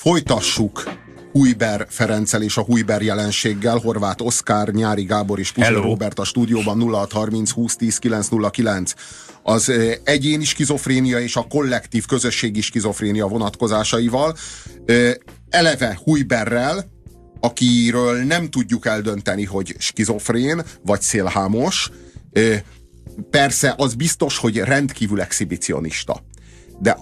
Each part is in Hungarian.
Folytassuk Hujber Ferenccel és a Hujber jelenséggel. Horváth Oszkár, Nyári Gábor és Puzsér Róbert a stúdióban. 0630 20 10 909. Az egyéni skizofrénia és a kollektív közösségi skizofrénia vonatkozásaival. Eleve Hujberrel, akiről nem tudjuk eldönteni, hogy skizofrén vagy szélhámos. Persze az biztos, hogy rendkívül exhibicionista. De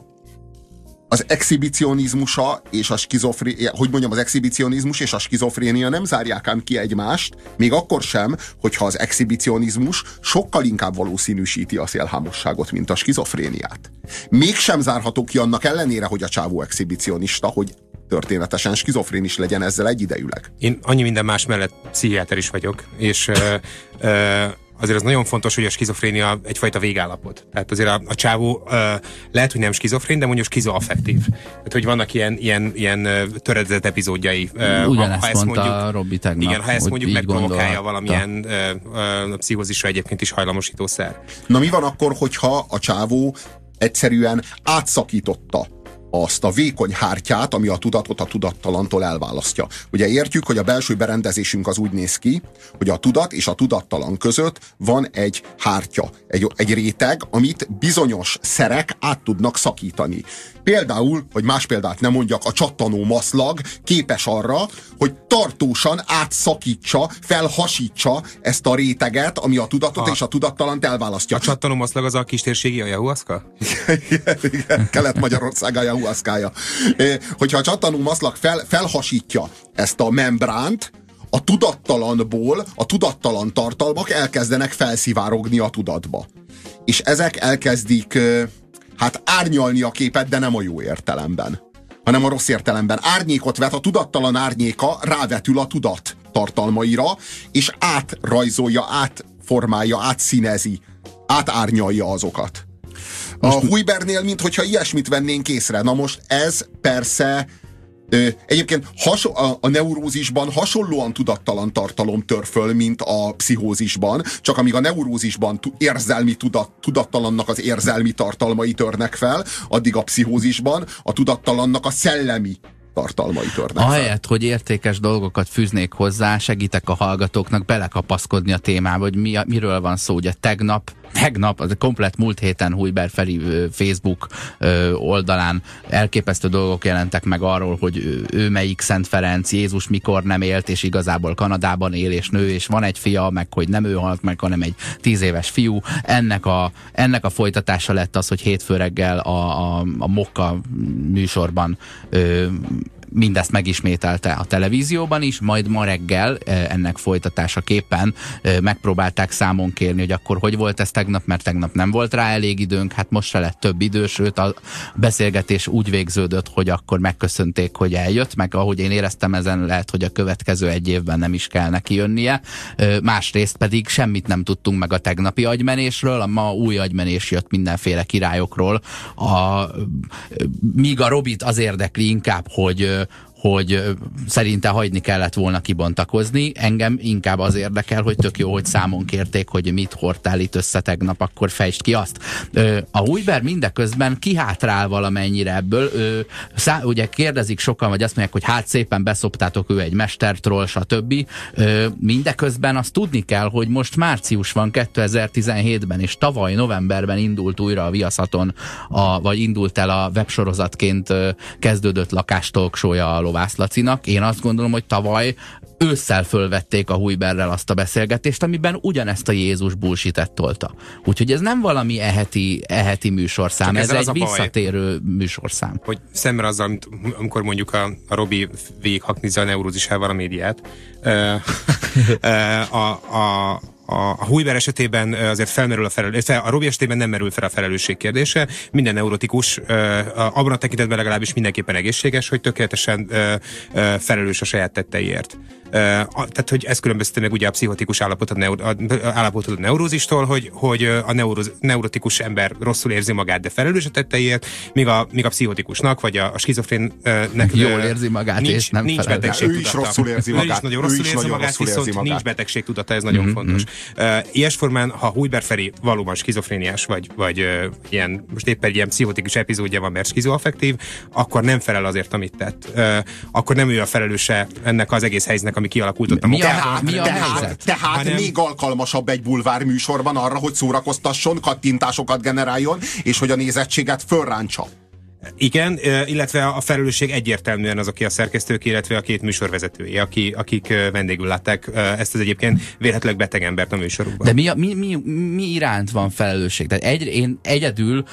az exhibicionizmusa és a skizofrénia, az exhibicionizmus és a skizofrénia nem zárják ám ki egymást, még akkor sem, hogyha az exhibicionizmus sokkal inkább valószínűsíti a szélhámosságot, mint a skizofréniát. Mégsem zárható ki annak ellenére, hogy a csávó exhibicionista, hogy történetesen skizofrén is legyen ezzel egyidejűleg. Én annyi minden más mellett pszichiáter is vagyok, és azért az nagyon fontos, hogy a skizofrénia egyfajta végállapot. Tehát azért a csávó lehet, hogy nem skizofrén, de mondjuk skizoaffektív. Tehát, hogy vannak ilyen töredezett epizódjai. Ugyanezt mondta Robi tegnap. Igen, ha ezt mondjuk megprovokálja valamilyen pszichózisra egyébként is hajlamosítószer. Na mi van akkor, hogyha a csávó egyszerűen átszakította azt a vékony hártyát, ami a tudatot a tudattalantól elválasztja. Ugye értjük, hogy a belső berendezésünk az úgy néz ki, hogy a tudat és a tudattalan között van egy hártya, egy réteg, amit bizonyos szerek át tudnak szakítani. Például, hogy más példát nem mondjak, a csattanó maszlag képes arra, hogy tartósan átszakítsa, felhasítsa ezt a réteget, ami a tudatot és a tudattalant elválasztja. A csattanó maszlag az a kistérségi ayahuasca? Igen, Kelet-Magyarország ayahuascája. Hogyha a csattanó maszlag felhasítja ezt a membránt, a tudattalanból a tudattalan tartalmak elkezdenek felszivárogni a tudatba. És ezek elkezdik árnyalni a képet, de nem a jó értelemben, hanem a rossz értelemben. Árnyékot vet, a tudattalan árnyéka rávetül a tudat tartalmaira, és átrajzolja, átformálja, átszínezi, átárnyalja azokat. A Hujbernél, minthogyha ilyesmit vennénk észre. Na most ez persze egyébként a neurózisban hasonlóan tudattalan tartalom tör föl, mint a pszichózisban, csak amíg a neurózisban érzelmi tudattalannak az érzelmi tartalmai törnek fel, addig a pszichózisban a tudattalannak a szellemi tartalmai törnek fel. Ahelyett, hogy értékes dolgokat fűznék hozzá, segítek a hallgatóknak belekapaszkodni a témába, hogy miről van szó. Ugye tegnap, az a komplett múlt héten Hujber Feri Facebook oldalán elképesztő dolgok jelentek meg arról, hogy ő melyik Szent Ferenc, Jézus mikor nem élt, és igazából Kanadában él és nő, és van egy fia, meg hogy nem ő halt meg, hanem egy 10 éves fiú. Ennek a folytatása lett az, hogy hétfő reggel a Mokka műsorban mindezt megismételte a televízióban is, majd ma reggel ennek folytatásaképpen megpróbálták számon kérni, hogy akkor hogy volt ez tegnap, mert tegnap nem volt rá elég időnk, hát most se lett több idő, sőt a beszélgetés úgy végződött, hogy akkor megköszönték, hogy eljött, meg ahogy én éreztem, ezen lehet, hogy a következő egy évben nem is kell neki jönnie. Másrészt pedig semmit nem tudtunk meg a tegnapi agymenésről, a ma új agymenés jött mindenféle királyokról, míg a Robit az érdekli inkább, hogy szerinte hagyni kellett volna kibontakozni. Engem inkább az érdekel, hogy tök jó, hogy számon kérték, hogy mit hordtál itt össze tegnap, akkor fejtsd ki azt. A Hujber mindeközben kihátrál valamennyire ebből. Ugye kérdezik sokan, vagy azt mondják, hogy hát szépen beszoptátok, ő egy mestertroll, stb. Mindeközben azt tudni kell, hogy most március van 2017-ben, és tavaly novemberben indult újra a Viaszaton, vagy indult el a websorozatként kezdődött Lakástalkshow-ja a Lovász Lacinak. Én azt gondolom, hogy tavaly ősszel fölvették a Hujberrel azt a beszélgetést, amiben ugyanezt a Jézus bullshit-et tolta. Úgyhogy ez nem valami eheti műsorszám, ez egy visszatérő műsorszám. Hogy szemben azzal, amikor mondjuk a Robi végighaknizza a neurózisával a médiát, a Hujber esetében azért felmerül a Robi esetében nem merül fel a felelősség kérdése. Minden neurotikus abban a tekintetben legalábbis mindenképpen egészséges, hogy tökéletesen felelős a saját tetteiért. Tehát, hogy ez különbözteti meg ugye a pszichotikus állapotot a neurózistól, hogy a neurotikus ember rosszul érzi magát, de felelős a tetteiért, míg a pszichotikusnak, vagy a skizofrénnek jól érzi magát, és nem nincs betegség. Ő is rosszul érzi magát. Ő is nagyon rosszul érzi magát, viszont nincs betegségtudata, ez nagyon fontos. Ilyesformán, ha Hujber Feri valóban skizofréniás, vagy ilyen, most éppen egy ilyen pszichotikus epizódja van, mert skizoaffektív, akkor nem felel azért, amit tett. Akkor nem ő a felelőse ennek az egész helyzetnek, ami kialakult. Mi a helyzet? Tehát még alkalmasabb egy bulvár műsorban arra, hogy szórakoztasson, kattintásokat generáljon, és hogy a nézettséget fölráncsa. Igen, illetve a felelősség egyértelműen az, aki a szerkesztők, illetve a két műsorvezetői, akik vendégül látták ezt az egyébként véletlenül beteg embert a műsorukban. De mi iránt van felelősség? Tehát én egyedül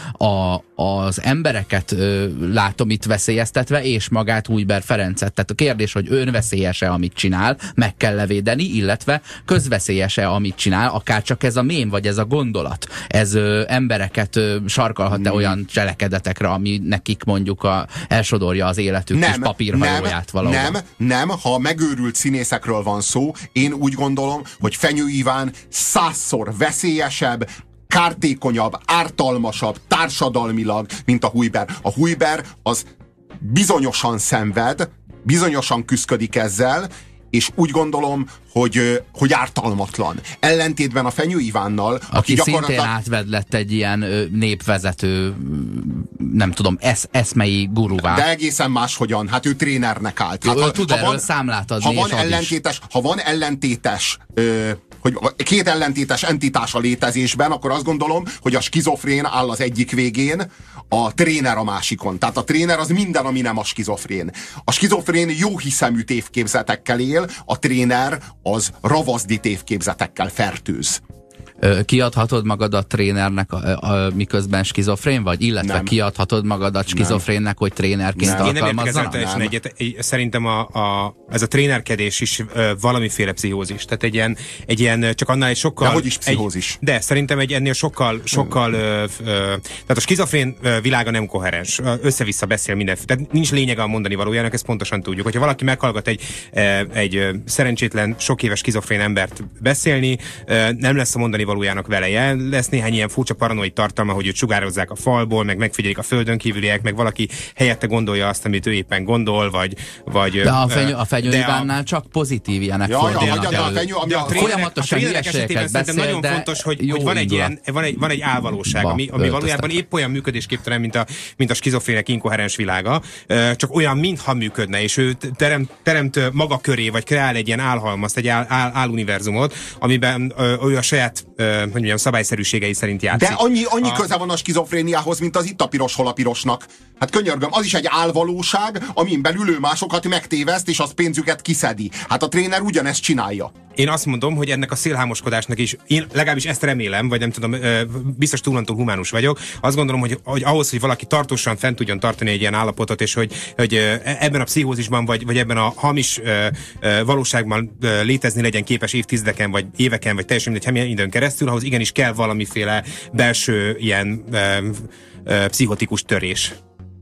az embereket látom itt veszélyeztetve, és magát Hujber Ferencet. Tehát a kérdés, hogy önveszélyes-e, amit csinál, meg kell levédeni, illetve közveszélyes-e, amit csinál, akár csak ez a mém, vagy ez a gondolat. Ez embereket sarkalhat-e olyan cselekedetekre, ami nekik mondjuk elsodorja az életük és papírhajóját valahol. Nem, ha megőrült színészekről van szó, én úgy gondolom, hogy Fenyő Iván 100-szor veszélyesebb, kártékonyabb, ártalmasabb társadalmilag, mint a Hujber. A Hujber az bizonyosan szenved, bizonyosan küszködik ezzel, és úgy gondolom, hogy ártalmatlan. Ellentétben a Fenyő Ivánnal, aki szintén átvedlett egy ilyen népvezető, nem tudom, eszmei guruvá. De egészen máshogyan. Hát ő trénernek állt. Hát, tud erről számlát adni, ha van ellentétes, hogy két ellentétes entitás a létezésben, akkor azt gondolom, hogy a skizofrén áll az egyik végén, a tréner a másikon. Tehát a tréner az minden, ami nem a skizofrén. A skizofrén jó hiszemű tévképzetekkel él, a tréner az ravaszdi tévképzetekkel fertőz. Kiadhatod magadat trénernek, miközben skizofrén vagy? Illetve nem. Kiadhatod magadat skizofrénnek, hogy trénerként alkalmazzanak? Én nem értek ezzel szerintem ez a trénerkedés is valamiféle pszichózis. Tehát egy ilyen csak annál egy sokkal... De hogy is pszichózis? De szerintem egy ennél sokkal tehát a skizofrén világa nem koherens. Össze-vissza beszél minden. Tehát nincs lényege a mondani valójának, ezt pontosan tudjuk. Hogyha valaki meghallgat egy szerencsétlen, sok éves skizofrén embert beszélni, nem lesz a mondani valójának veleje. Lesz néhány ilyen furcsa paranoid tartalma, hogy őt sugározzák a falból, meg megfigyelik a földön kívüliek, meg valaki helyette gondolja azt, amit ő éppen gondol, vagy de a Fenyő Ivánnal csak pozitív ilyenek fordulnak. Folyamatosan hülyeségeket beszél, nagyon fontos, hogy van egy álvalóság, ami valójában épp olyan működésképtelen, mint a skizofrének inkoherens világa, csak olyan, mintha működne, és ő teremt maga köré, vagy kreál egy ilyen álhalmazt, egy áluniverzumot, amiben ő a saját hogy mondjam, szabályszerűségei szerint játszik. De annyi köze van a skizofréniához, mint az itt a piros, hol a pirosnak. Hát könyörgöm, az is egy álvalóság, amin belül ő másokat megtéveszt, és az pénzüket kiszedi. Hát a tréner ugyanezt csinálja. Én azt mondom, hogy ennek a szélhámoskodásnak is, én legalábbis ezt remélem, vagy nem tudom, biztos túlantúl humánus vagyok, azt gondolom, hogy ahhoz, hogy valaki tartósan fent tudjon tartani egy ilyen állapotot, és hogy ebben a pszichózisban, vagy ebben a hamis valóságban létezni legyen képes évtizedeken, vagy éveken, vagy teljesen mindegy, milyen időn keresztül, ahhoz igenis kell valamiféle belső ilyen pszichotikus törés.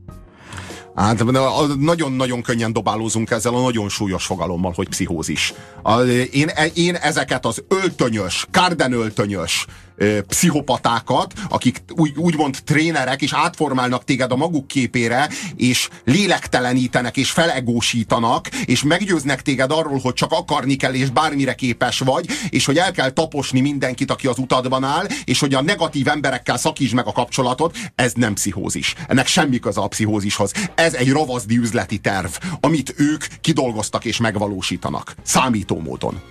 Hát nagyon-nagyon könnyen dobálózunk ezzel a nagyon súlyos fogalommal, hogy pszichózis. Én ezeket az öltönyös, kárdenöltönyös pszichopatákat, akik úgymond trénerek, és átformálnak téged a maguk képére, és lélektelenítenek, és felegósítanak, és meggyőznek téged arról, hogy csak akarni kell, és bármire képes vagy, és hogy el kell taposni mindenkit, aki az utadban áll, és hogy a negatív emberekkel szakítsd meg a kapcsolatot, ez nem pszichózis. Ennek semmi köze a pszichózishoz. Ez egy ravaszdi üzleti terv, amit ők kidolgoztak és megvalósítanak. Számító módon.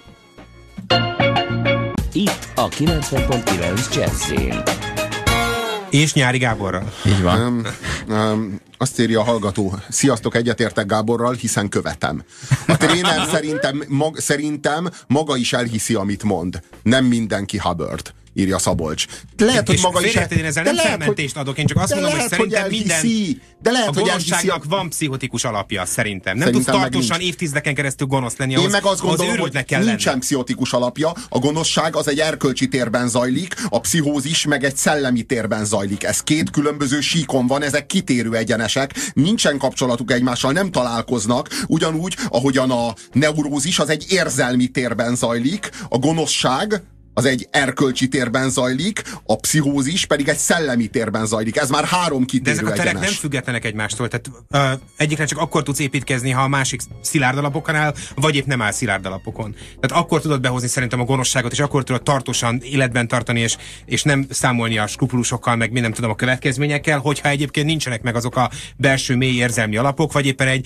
Itt a 90.9 Jazz-én. És Nyári Gáborral. Így van. Azt írja a hallgató, sziasztok, egyetértek Gáborral, hiszen követem. A tréner szerintem maga is elhiszi, amit mond. Nem mindenki Hubbard. írja Szabolcs. Lehet, hogy maga is... Én ezzel nem felmentést adok, én csak azt mondom, hogy szerintem minden... A gonoszságnak van pszichotikus alapja, szerintem. Nem tudsz tartósan évtizedeken keresztül gonosz lenni, ahhoz, én meg azt gondolom, hogy nincsen pszichotikus alapja. A gonoszság az egy erkölcsi térben zajlik, a pszichózis meg egy szellemi térben zajlik. Ez két különböző síkon van, ezek kitérő egyenesek, nincsen kapcsolatuk egymással, nem találkoznak, ugyanúgy, ahogyan a neurózis az egy érzelmi térben zajlik, a gonoszság az egy erkölcsi térben zajlik, a pszichózis pedig egy szellemi térben zajlik. Ez már három kitérő egyenes. De ezek a terek nem függetlenek egymástól. Tehát egyikre csak akkor tudsz építkezni, ha a másik szilárd alapokon áll, vagy épp nem áll szilárd alapokon. Tehát akkor tudod behozni szerintem a gonoszságot, és akkor tudod tartósan életben tartani, és nem számolni a skrupulusokkal, meg mi nem tudom a következményekkel, hogyha egyébként nincsenek meg azok a belső mély érzelmi alapok, vagy éppen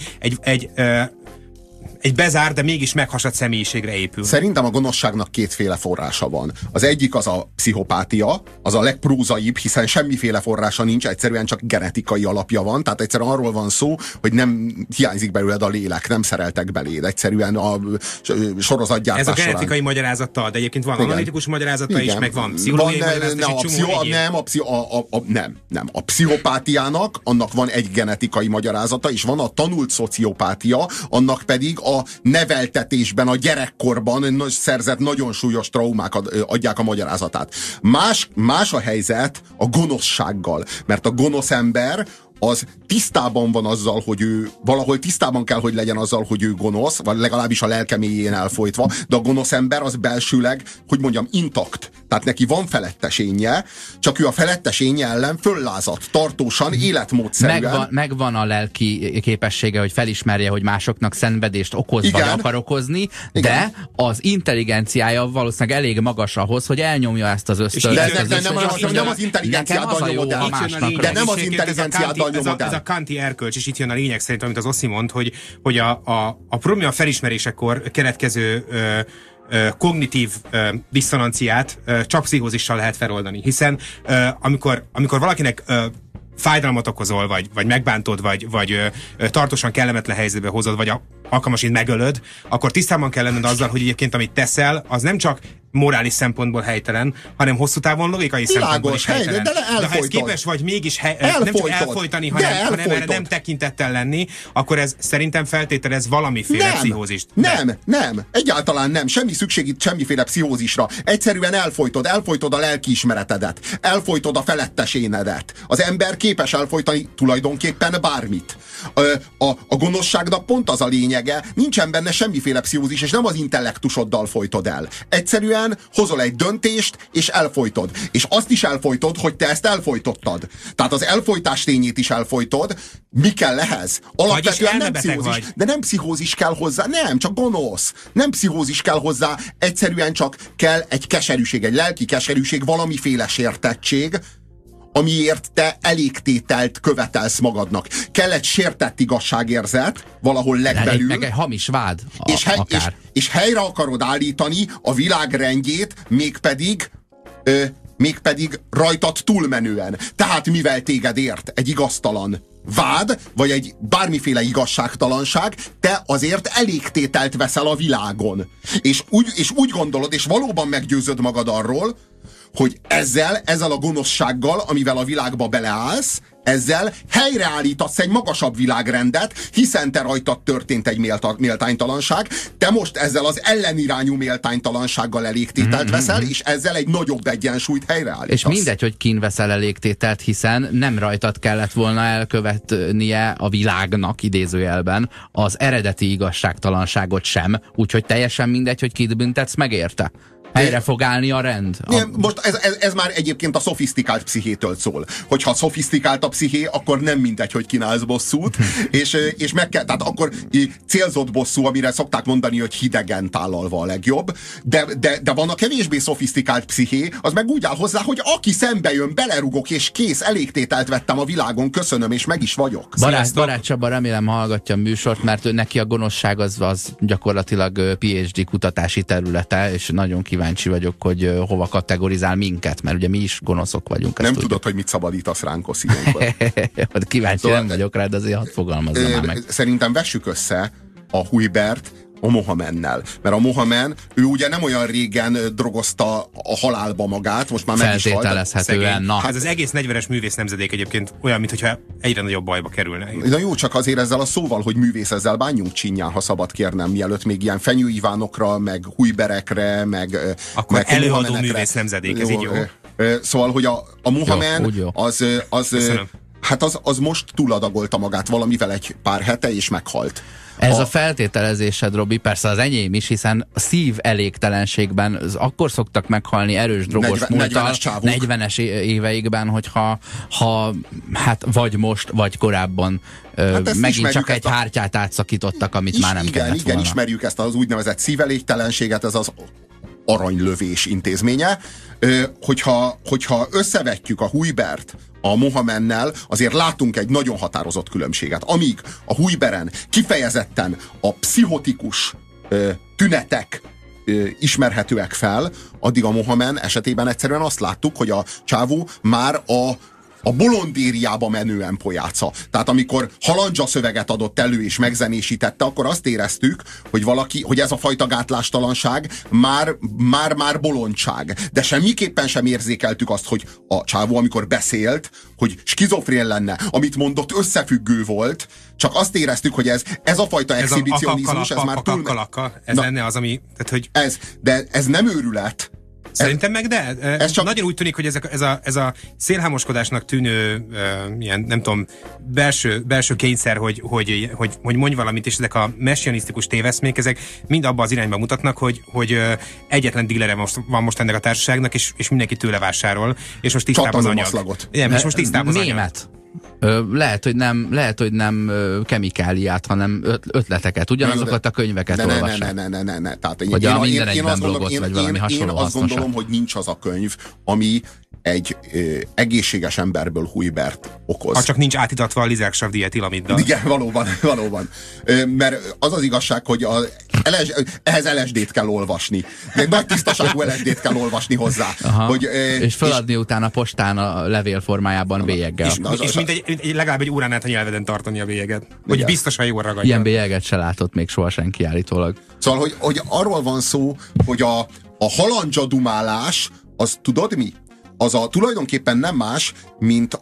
egy bezár, de mégis meghasadt személyiségre épül. Szerintem a gonoszságnak kétféle forrása van. Az egyik az a pszichopátia, az a legprózaibb, hiszen semmiféle forrása nincs, egyszerűen csak genetikai alapja van, tehát egyszerűen arról van szó, hogy nem hiányzik belőled a lélek, nem szereltek beléd, egyszerűen a sorozatgyártás során. Ez a genetikai magyarázata, de egyébként van analitikus magyarázata is, meg van pszichológiai magyarázata, nem. A pszichopátiának annak van egy genetikai magyarázata, és van a tanult szociopátia, annak pedig a neveltetésben, a gyerekkorban szerzett nagyon súlyos traumák adják a magyarázatát. Más a helyzet a gonoszsággal, mert a gonosz ember az tisztában van azzal, hogy ő valahol tisztában kell, hogy legyen azzal, hogy ő gonosz, vagy legalábbis a lelke mélyén elfolytva, de a gonosz ember az belsőleg, hogy mondjam, intakt. Tehát neki van felettesénye, csak ő a felettesénye ellen föllázadt, tartósan, életmódszerűen. Megvan a lelki képessége, hogy felismerje, hogy másoknak szenvedést okoz, vagy akar okozni, de az intelligenciája valószínűleg elég magas ahhoz, hogy elnyomja ezt az ösztönt. De nem az intelligenciáddal nyomod el. De nem az intelligenciáddal nyomod el. Ez a kanti erkölcs, és itt jön a lényeg szerint, amit az Oszi mond, hogy a probléma felismerésekor keletkező kognitív diszonanciát csak pszichózissal lehet feloldani. Hiszen amikor valakinek fájdalmat okozol, vagy megbántod, vagy tartósan kellemetlen helyzetbe hozod, vagy alkalmasint megölöd, akkor tisztában kell lenned azzal, hogy egyébként amit teszel, az nem csak morális szempontból helytelen, hanem hosszú távon logikai szempontból is helytelen. De ha ezt képes vagy mégis nem csak elfolytani, hanem erre nem tekintettel lenni, akkor ez szerintem feltételez valamiféle pszichózist. Nem, egyáltalán nem. Semmi szükség itt semmiféle pszichózisra. Egyszerűen elfolytod a lelkiismeretedet, elfolytod a felettesénedet. Az ember képes elfolytani tulajdonképpen bármit. A gonoszságnak pont az a lényege, nincsen benne semmiféle pszichózis, és nem az intellektusoddal folytod el. Egyszerűen hozol egy döntést, és elfolytod. És azt is elfolytod, hogy te ezt elfolytottad. Tehát az elfolytás tényét is elfolytod. Mi kell ehhez? Alapvetően nem pszichózis. Vagy. De nem pszichózis kell hozzá. Nem, csak gonosz. Nem pszichózis kell hozzá. Egyszerűen csak kell egy keserűség, egy lelki keserűség, valamiféle sértettség, amiért te elégtételt követelsz magadnak. Kell egy sértett igazságérzet, valahol legbelül. Meg egy hamis vád. És helyre akarod állítani a világ rendjét, mégpedig rajtad túlmenően. Tehát mivel téged ért egy igaztalan vád, vagy egy bármiféle igazságtalanság, te azért elégtételt veszel a világon. És úgy gondolod, és valóban meggyőzöd magad arról, hogy ezzel a gonoszsággal, amivel a világba beleállsz, ezzel helyreállítasz egy magasabb világrendet, hiszen te rajtad történt egy méltánytalanság, te most ezzel az ellenirányú méltánytalansággal elégtételt veszel, és ezzel egy nagyobb egyensúlyt helyreállítasz. És mindegy, hogy kin veszel elégtételt, hiszen nem rajtad kellett volna elkövetnie a világnak, idézőjelben, az eredeti igazságtalanságot sem, úgyhogy teljesen mindegy, hogy kit büntetsz meg érte. Helyre fog állni a rend. Most ez már egyébként a szofisztikált pszichétől szól. Hogyha szofisztikált a psziché, akkor nem mindegy, hogy kínálsz bosszút, és meg kell, tehát akkor célzott bosszú, amire szokták mondani, hogy hidegen tálalva a legjobb, de van a kevésbé szofisztikált psziché, az meg úgy áll hozzá, hogy aki szembe jön, belerugok, és kész, elégtételt vettem a világon, köszönöm, és meg is vagyok. Barát Csaba, remélem hallgatja a műsort, mert neki a gonoszság az gyakorlatilag PhD kutatási területe, és nagyon kíváncsi vagyok, hogy hova kategorizál minket, mert ugye mi is gonoszok vagyunk. Nem tudod, hogy mit szabadítasz ránk, Oszi, ilyenkor. Kíváncsi nem vagyok rá, de azért hadd fogalmazzam már meg. Szerintem vessük össze a Hujbert a Mohamennel. Mert a Mohamed, ő ugye nem olyan régen drogozta a halálba magát, most már meg is halt. Feltételezhetően, na. Hát az egész 40-es művész nemzedék egyébként olyan, mintha egyre nagyobb bajba kerülne. Na jó, csak azért ezzel a szóval, hogy művész, ezzel bánjunk csinyán, ha szabad kérnem, mielőtt még ilyen Fenyő Ivánokra, meg Hujberekre, meg akkor meg előadó művész nemzedék, ez így jó. Szóval, hogy a Mohamed jó. az most túladagolta magát valamivel egy pár hete, és meghalt. Ez a feltételezésed, Robi, persze az enyém is, hiszen a szív elégtelenségben akkor szoktak meghalni erős drogos múlttal, 40-es éveikben, hogyha hát vagy most, vagy korábban megint csak egy hártyát átszakítottak, amit már nem kellett volna. Igen, ismerjük ezt az úgynevezett szívelégtelenséget, ez az aranylövés intézménye. Hogyha összevetjük a Hujbert a Mohamennel, azért látunk egy nagyon határozott különbséget. Amíg a Hujberen kifejezetten a pszichotikus tünetek ismerhetőek fel, addig a Mohamed esetében egyszerűen azt láttuk, hogy a csávó már a bolondériába menően pojáca. Tehát amikor halandzsa szöveget adott elő és megzenésítette, akkor azt éreztük, hogy ez a fajta gátlástalanság már bolondság. De semmiképpen sem érzékeltük azt, hogy a csávó, amikor beszélt, hogy skizofrén lenne, amit mondott, összefüggő volt, csak azt éreztük, hogy ez a fajta exhibicionizmus, ez már túl... Ez lenne az, ami... Tehát, hogy... De ez nem őrület. Szerintem meg de. Csak... Nagyon úgy tűnik, hogy ez a szélhámoskodásnak tűnő ilyen, nem tudom, belső kényszer, hogy mondj valamit, és ezek a messianisztikus téveszmék, ezek mind abba az irányba mutatnak, hogy egyetlen dílere van most ennek a társaságnak, és mindenki tőle vásárol, és most tisztább az anyag. Igen, és most tisztább az anyag. Lehet, hogy nem kemikáliát, hanem ötleteket, ugyanazokat a könyveket olvassák. Ne. Tehát vagy a minden egyben blogot, vagy valami hasonló Én azt gondolom, hogy nincs az a könyv, ami egy egészséges emberből Hujbert okoz. Ha csak nincs átitatva a Lizerksav dietillamiddal. Igen, valóban. Mert az az igazság, hogy ehhez LSD-t kell olvasni. Egy nagy tisztaságú LSD-t kell olvasni hozzá. És feladni utána postán a levél formájában bélyeggel. És legalább egy órán át a nyelveden tartani a bélyeget. Hogy igen. Biztosan jól ragadja. Ilyen bélyeget se látott még soha senki állítólag. Szóval, hogy arról van szó, hogy a halandzsa dumálás, az tudod mi? Az tulajdonképpen nem más, mint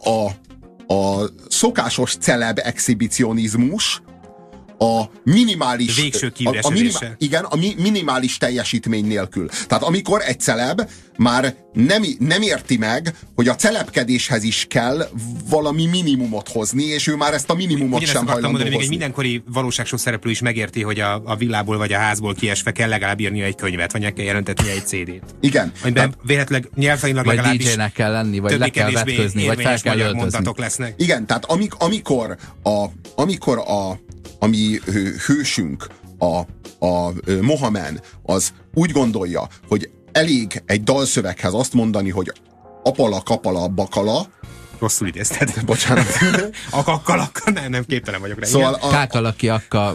a szokásos celeb exhibicionizmus, a minimális... Végső kiüresedése. A minimális teljesítmény nélkül. Tehát amikor egy celeb már nem érti meg, hogy a celebkedéshez is kell valami minimumot hozni, és ő már ezt a minimumot sem hajlandó hozni. Még egy mindenkori valóságshow szereplő is megérti, hogy a villából vagy a házból kiesve kell legalább írnia egy könyvet, vagy meg kell jelentetnie egy CD-t. Igen. Amiben véletleg nyelvtőileg legalábbis vagy DJ-nek kell lenni, vagy le kell vetközni, vagy fel kell öltözni. Lesznek. Igen, tehát amikor a mi hősünk, a Mohamed, az úgy gondolja, hogy elég egy dalszöveghez azt mondani, hogy apala, kapala, bakala. Rosszul idézted. Bocsánat. Akakkalakka, nem képtelen vagyok rá. Szóval kákalaki, akka,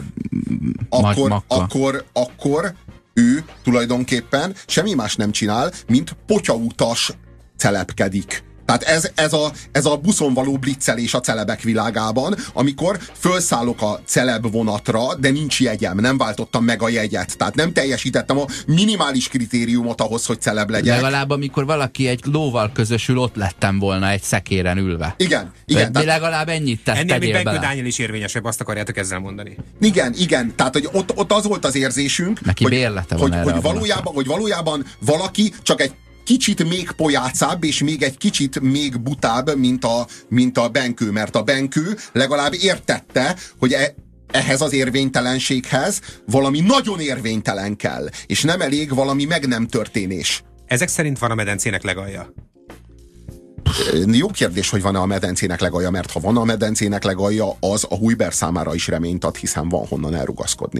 akkor ő tulajdonképpen semmi más nem csinál, mint potyautas celebkedik. Tehát ez a buszon való blitzelés a celebek világában, amikor felszállok a celeb vonatra, de nincs jegyem, nem váltottam meg a jegyet. Tehát nem teljesítettem a minimális kritériumot ahhoz, hogy celeb legyek. Legalább amikor valaki egy lóval közösül, ott lettem volna egy szekéren ülve. Igen. Tehát legalább ennyit tegyél bele. Ennél még Benkő Dániel is érvényesebb, azt akarjátok ezzel mondani. Igen. Tehát, hogy ott az volt az érzésünk, neki bérlete van erre hogy valójában valaki csak egy kicsit még pojácább, és még egy kicsit még butább, mint a Benkő, mert a Benkő legalább értette, hogy ehhez az érvénytelenséghez valami nagyon érvénytelen kell, és nem elég valami meg nem történés. Ezek szerint van a medencének legalja? Jó kérdés, hogy van-e a medencének legalja, mert ha van a medencének legalja, az a Hujber számára is reményt ad, hiszen van honnan elrugaszkodni.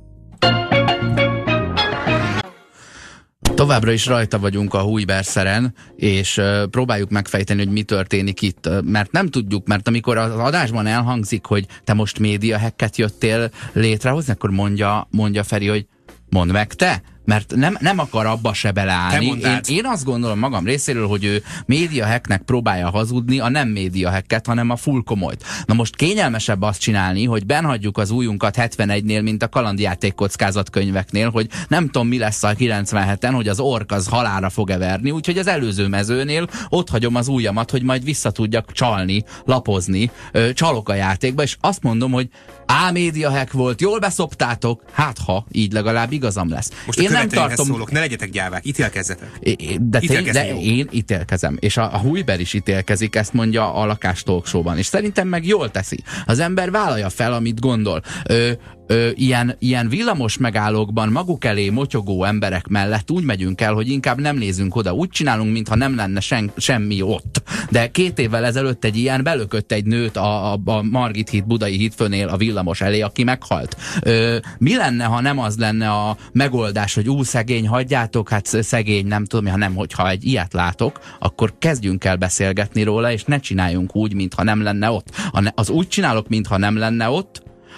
Továbbra is rajta vagyunk a Hujberszeren, és próbáljuk megfejteni, hogy mi történik itt, mert nem tudjuk, mert amikor az adásban elhangzik, hogy te most médiahacket jöttél létrehozni, akkor mondja Feri, hogy mondd meg te, mert nem akar abba se beleállni. Én azt gondolom magam részéről, hogy ő médiahacknek próbálja hazudni a nem médiahacket, hanem a full komolyt. Na most kényelmesebb azt csinálni, hogy benhagyjuk az ujjunkat 71-nél, mint a kalandjáték kockázatkönyveknél, hogy nem tudom mi lesz a 97-en, hogy az ork az halálra fog-e verni, úgyhogy az előző mezőnél ott hagyom az ujjamat, hogy majd vissza tudjak csalni, lapozni, csalok a játékba, és azt mondom, hogy médiahack volt, jól beszoptátok, hát ha, így legalább igazam lesz. Most én nem tartom... szólok, ne legyetek gyávák, ítélkezzetek. De én ítélkezem, és a Hujber is ítélkezik, ezt mondja a Lakás Talk Show-ban, és szerintem meg jól teszi. Az ember vállalja fel, amit gondol. Ilyen villamos megállókban maguk elé motyogó emberek mellett úgy megyünk el, hogy inkább nem nézünk oda. Úgy csinálunk, mintha nem lenne semmi ott. De 2 évvel ezelőtt egy ilyen belökött egy nőt a Margit híd budai hídfőnél a villamos elé, aki meghalt. Mi lenne, ha nem az lenne a megoldás, hogy szegény, hagyjátok, hát szegény, nem tudom, hanem hogyha egy ilyet látok, akkor kezdjünk el beszélgetni róla, és ne csináljunk úgy, mintha nem lenne ott. Az úgy csinálok, mintha nem lenne ott,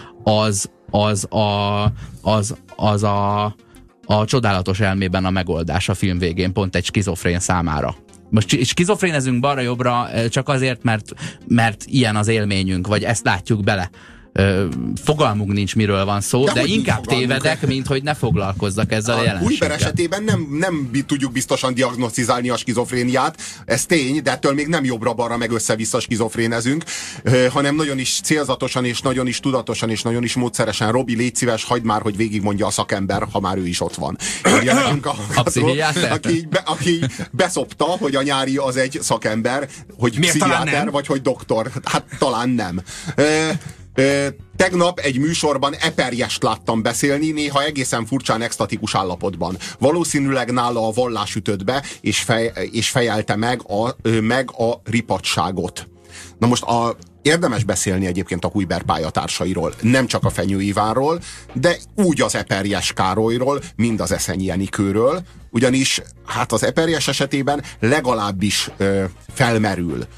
az a csodálatos elmében a megoldás a film végén, pont egy skizofrén számára. Most skizofrénezünk balra-jobbra csak azért, mert ilyen az élményünk, vagy ezt látjuk bele. Fogalmunk nincs, miről van szó, de inkább tévedek, mint hogy ne foglalkozzak ezzel a jelenséggel. Hujber esetében nem tudjuk biztosan diagnosztizálni a skizofréniát, ez tény, de ettől még nem jobbra-balra meg össze-vissza skizofrénezünk, hanem nagyon is célzatosan, és nagyon is tudatosan, és nagyon is módszeresen. Robi, légy szíves, hagyd már, hogy végigmondja a szakember, ha már ő is ott van. Aki beszopta, hogy a Nyári az egy szakember, hogy pszichiáter, vagy hogy doktor. Hát talán nem. Tegnap egy műsorban Eperjest láttam beszélni, néha egészen furcsán extatikus állapotban. Valószínűleg nála a vallás ütött be, és fejelte meg a ripatságot. Na most érdemes beszélni egyébként a Hujber pályatársairól, nem csak a Fenyő Ivánról, de úgy az Eperjes Károlyról, mind az Eszenyi Enikőről, ugyanis hát az Eperjes esetében legalábbis felmerül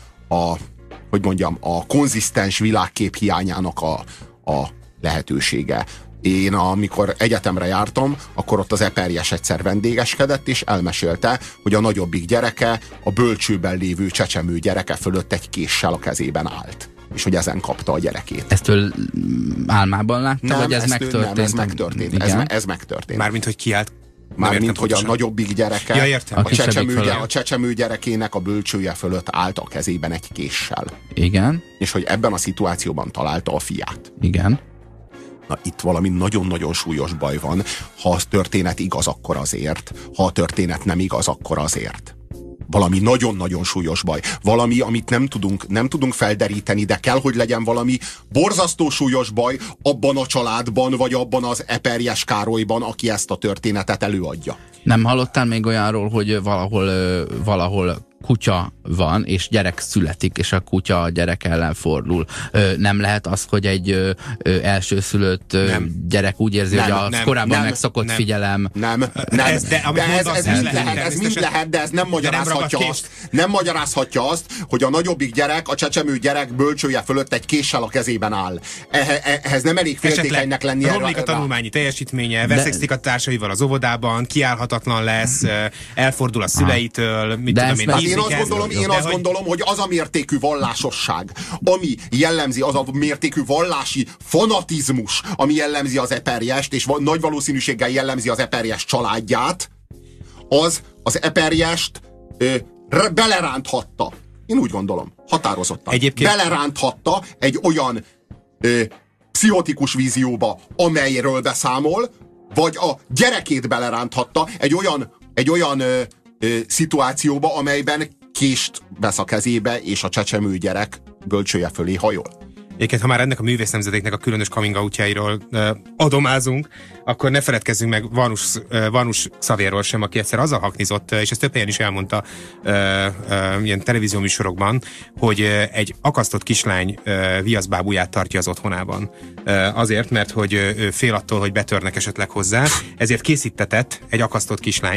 a konzisztens világkép hiányának a lehetősége. Én amikor egyetemre jártam, akkor ott az Eperjes egyszer vendégeskedett, és elmesélte, hogy a nagyobbik gyereke a bölcsőben lévő csecsemő gyereke fölött egy késsel a kezében állt. És hogy ezen kapta a gyerekét. Ezt ő álmában látta, nem, vagy ez megtörtént? Nem, ez megtörtént. Ez megtörtént. Mármint, hogy kiállt. Mármint, hogy a nagyobbik gyereke, a csecsemő gyerekének a bölcsője fölött állt a kezében egy késsel. Igen. És hogy ebben a szituációban találta a fiát. Igen. Na, itt valami nagyon-nagyon súlyos baj van. Ha a történet igaz, akkor azért. Ha a történet nem igaz, akkor azért. Valami nagyon-nagyon súlyos baj. Valami, amit nem tudunk felderíteni, de kell, hogy legyen valami borzasztó súlyos baj abban a családban, vagy abban az Eperjes Károlyban, aki ezt a történetet előadja. Nem hallottál még olyanról, hogy valahol kutya van, és gyerek születik, és a kutya a gyerek ellen fordul. Nem lehet az, hogy egy elsőszülött gyerek úgy érzi, hogy a korábban megszokott figyelem. Nem. Ez mind lehet, de ez nem magyarázhatja azt. Nem magyarázhatja azt, hogy a nagyobbik gyerek, a csecsemő gyerek bölcsője fölött egy késsel a kezében áll. Ehhez nem elég féltékenynek lennie. Romlik a tanulmányi teljesítménye, veszekszik a társaival az óvodában, kiállhatatlan lesz, elfordul a szüleitől, mit tudom én. Én azt gondolom, hogy az a mértékű vallásosság, ami jellemzi, az a mértékű vallási fanatizmus, ami jellemzi az Eperjest, és nagy valószínűséggel jellemzi az Eperjes családját, az Eperjest beleránthatta. Én úgy gondolom, határozottan. Egyébként... Beleránthatta egy olyan pszichotikus vízióba, amelyről beszámol, vagy a gyerekét beleránthatta egy olyan szituációba, amelyben kést vesz a kezébe, és a csecsemő gyerek bölcsője fölé hajol. Egyébként, ha már ennek a művésznemzedéknek a különös coming outjáiról adomázunk, akkor ne feledkezzünk meg Vanus Xavierról sem, aki egyszer azzal haknizott, és ezt több helyen is elmondta ilyen televízióműsorokban, hogy egy akasztott kislány viaszbábuját tartja az otthonában. Azért, mert hogy fél attól, hogy betörnek esetleg hozzá, ezért készítetett egy akasztott kislányt,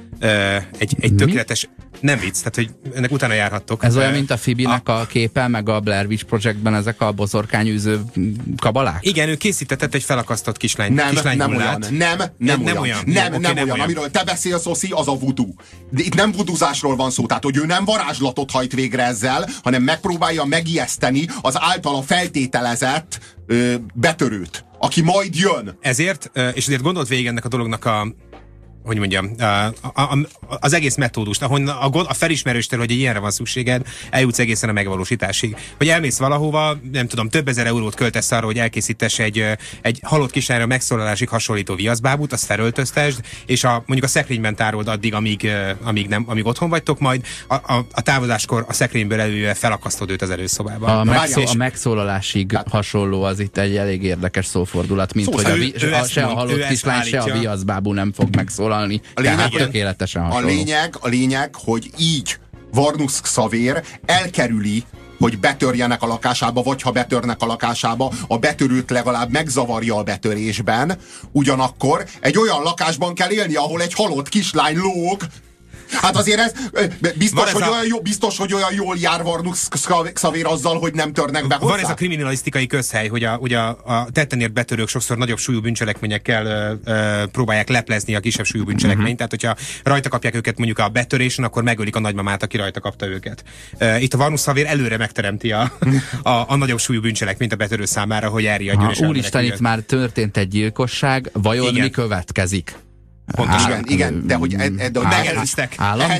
egy tökéletes... Nem vicc, tehát hogy ennek utána járhattok. Ez olyan, mint a Phoebe-nek a képe, meg a Blair Witch Projectben ezek a boszorkányűző kabalák? Igen, ő készítetett egy felakasztott kislány. Nem olyan. Nem olyan. Amiről te beszélsz, Oszi, az a voodoo. De itt nem vuduzásról van szó, tehát hogy ő nem varázslatot hajt végre ezzel, hanem megpróbálja megijeszteni az általa feltételezett betörőt, aki majd jön. Ezért, és azért gondolt végig ennek a dolognak hogy mondjam, az egész metódust, ahol a felismerőstől, hogy ilyenre van szükséged, eljutsz egészen a megvalósításig. Hogy elmész valahova, nem tudom, több ezer eurót költesz arra, hogy elkészítesz egy halott kislányra megszólalásig hasonlító viaszbábút, azt felöltöztesd, és mondjuk a szekrényben tárold addig, amíg otthon vagytok, majd a távozáskor a szekrényből előjön felakasztod őt az előszobában. A megszólalásig hasonló az itt egy elég érdekes szófordulat, mint hogy se a halott kislány, se a viaszbábú nem fog megszólalni. Tehát tökéletesen hasonló. A lényeg, hogy így Varnus Xavér elkerüli, hogy betörjenek a lakásába, vagy ha betörnek a lakásába, a betörőt legalább megzavarja a betörésben. Ugyanakkor egy olyan lakásban kell élni, ahol egy halott kislány lóg. Hát azért ez biztos, hogy olyan jól jár Varnus Xavér azzal, hogy nem törnek be hozzá. Van ez a kriminalisztikai közhely, hogy a tetten ért betörők sokszor nagyobb súlyú bűncselekményekkel próbálják leplezni a kisebb súlyú bűncselekményt. Tehát, hogyha rajta kapják őket mondjuk a betörésen, akkor megölik a nagymamát, aki rajta kapta őket. Itt a Varnus Xavér előre megteremti a nagyobb súlyú bűncselekményt a betörő számára, hogy elriadjon. Úristen, itt már történt egy gyilkosság, vajon mi következik? Pontosan, igen, de hogy megelőztek.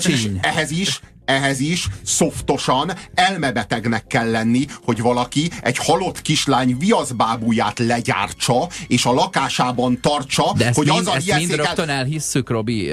Ehhez is szoftosan elmebetegnek kell lenni, hogy valaki egy halott kislány viaszbábúját legyártsa, és a lakásában tartsa, de hogy ezt mind rögtön elhisszük, Robi.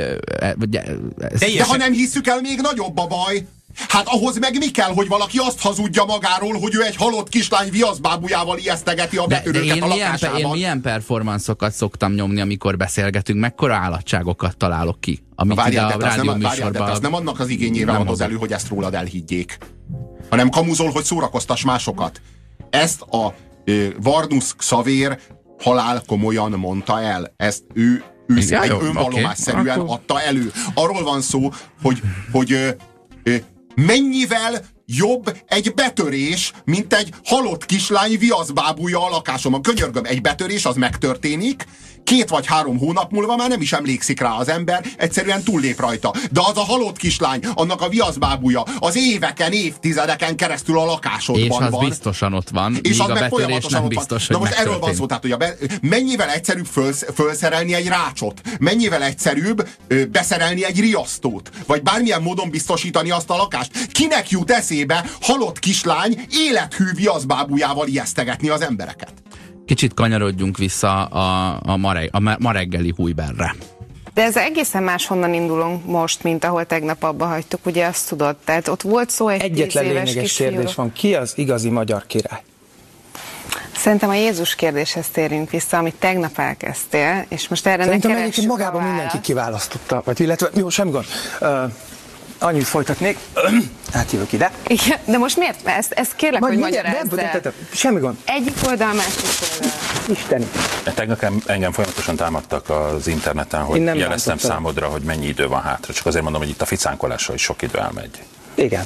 De ha nem hisszük el, még nagyobb a baj. Hát ahhoz meg mi kell, hogy valaki azt hazudja magáról, hogy ő egy halott kislány viaszbábújával ijesztegeti a betörőket a lakásában. Én milyen performanszokat szoktam nyomni, amikor beszélgetünk, mekkora állatságokat találok ki, amit ide a rádióműsorban... De az nem annak az igényével adod elő, hogy ezt rólad elhiggyék, hanem kamuzol, hogy szórakoztass másokat. Ezt a Varnus Xavér halál komolyan mondta el. Ezt ő önvallomásszerűen adta elő. Arról van szó, hogy mennyivel jobb egy betörés, mint egy halott kislány viaszbábúja a lakásomban. Könyörgöm, egy betörés az megtörténik, 2 vagy 3 hónap múlva már nem is emlékszik rá az ember, egyszerűen túllép rajta. De az a halott kislány, annak a viaszbábúja az éveken, évtizedeken keresztül a lakásodban van. És az biztosan ott van, és míg a betörés nem biztos, hogy na most erről van szó, tehát hogy mennyivel egyszerűbb fölszerelni egy rácsot, mennyivel egyszerűbb beszerelni egy riasztót, vagy bármilyen módon biztosítani azt a lakást. Kinek jut eszébe halott kislány élethű viaszbábújával ijesztegetni az embereket? Kicsit kanyarodjunk vissza a ma reggeli Hujberre. De ez egészen máshonnan indulunk most, mint ahol tegnap abba hagytuk, ugye azt tudod? Tehát ott volt szó egy 10 éves egyetlen lényeges kérdés van, ki az igazi magyar király? Szerintem a Jézus kérdéshez térjünk vissza, amit tegnap elkezdtél, és most erre ne keressük a magában mindenki kiválasztotta, vagy illetve, jó, semmi gond. Annyit folytatnék, átjövök ide. Igen, de most miért? Ezt kérlek, hogy magyarázz el. Semmi gond. Egyik oldal, másik oldal. Isteni. Tegnap engem folyamatosan támadtak az interneten, hogy jeleztem számodra, hogy mennyi idő van hátra. Csak azért mondom, hogy itt a ficánkolásra is sok idő elmegy. Igen.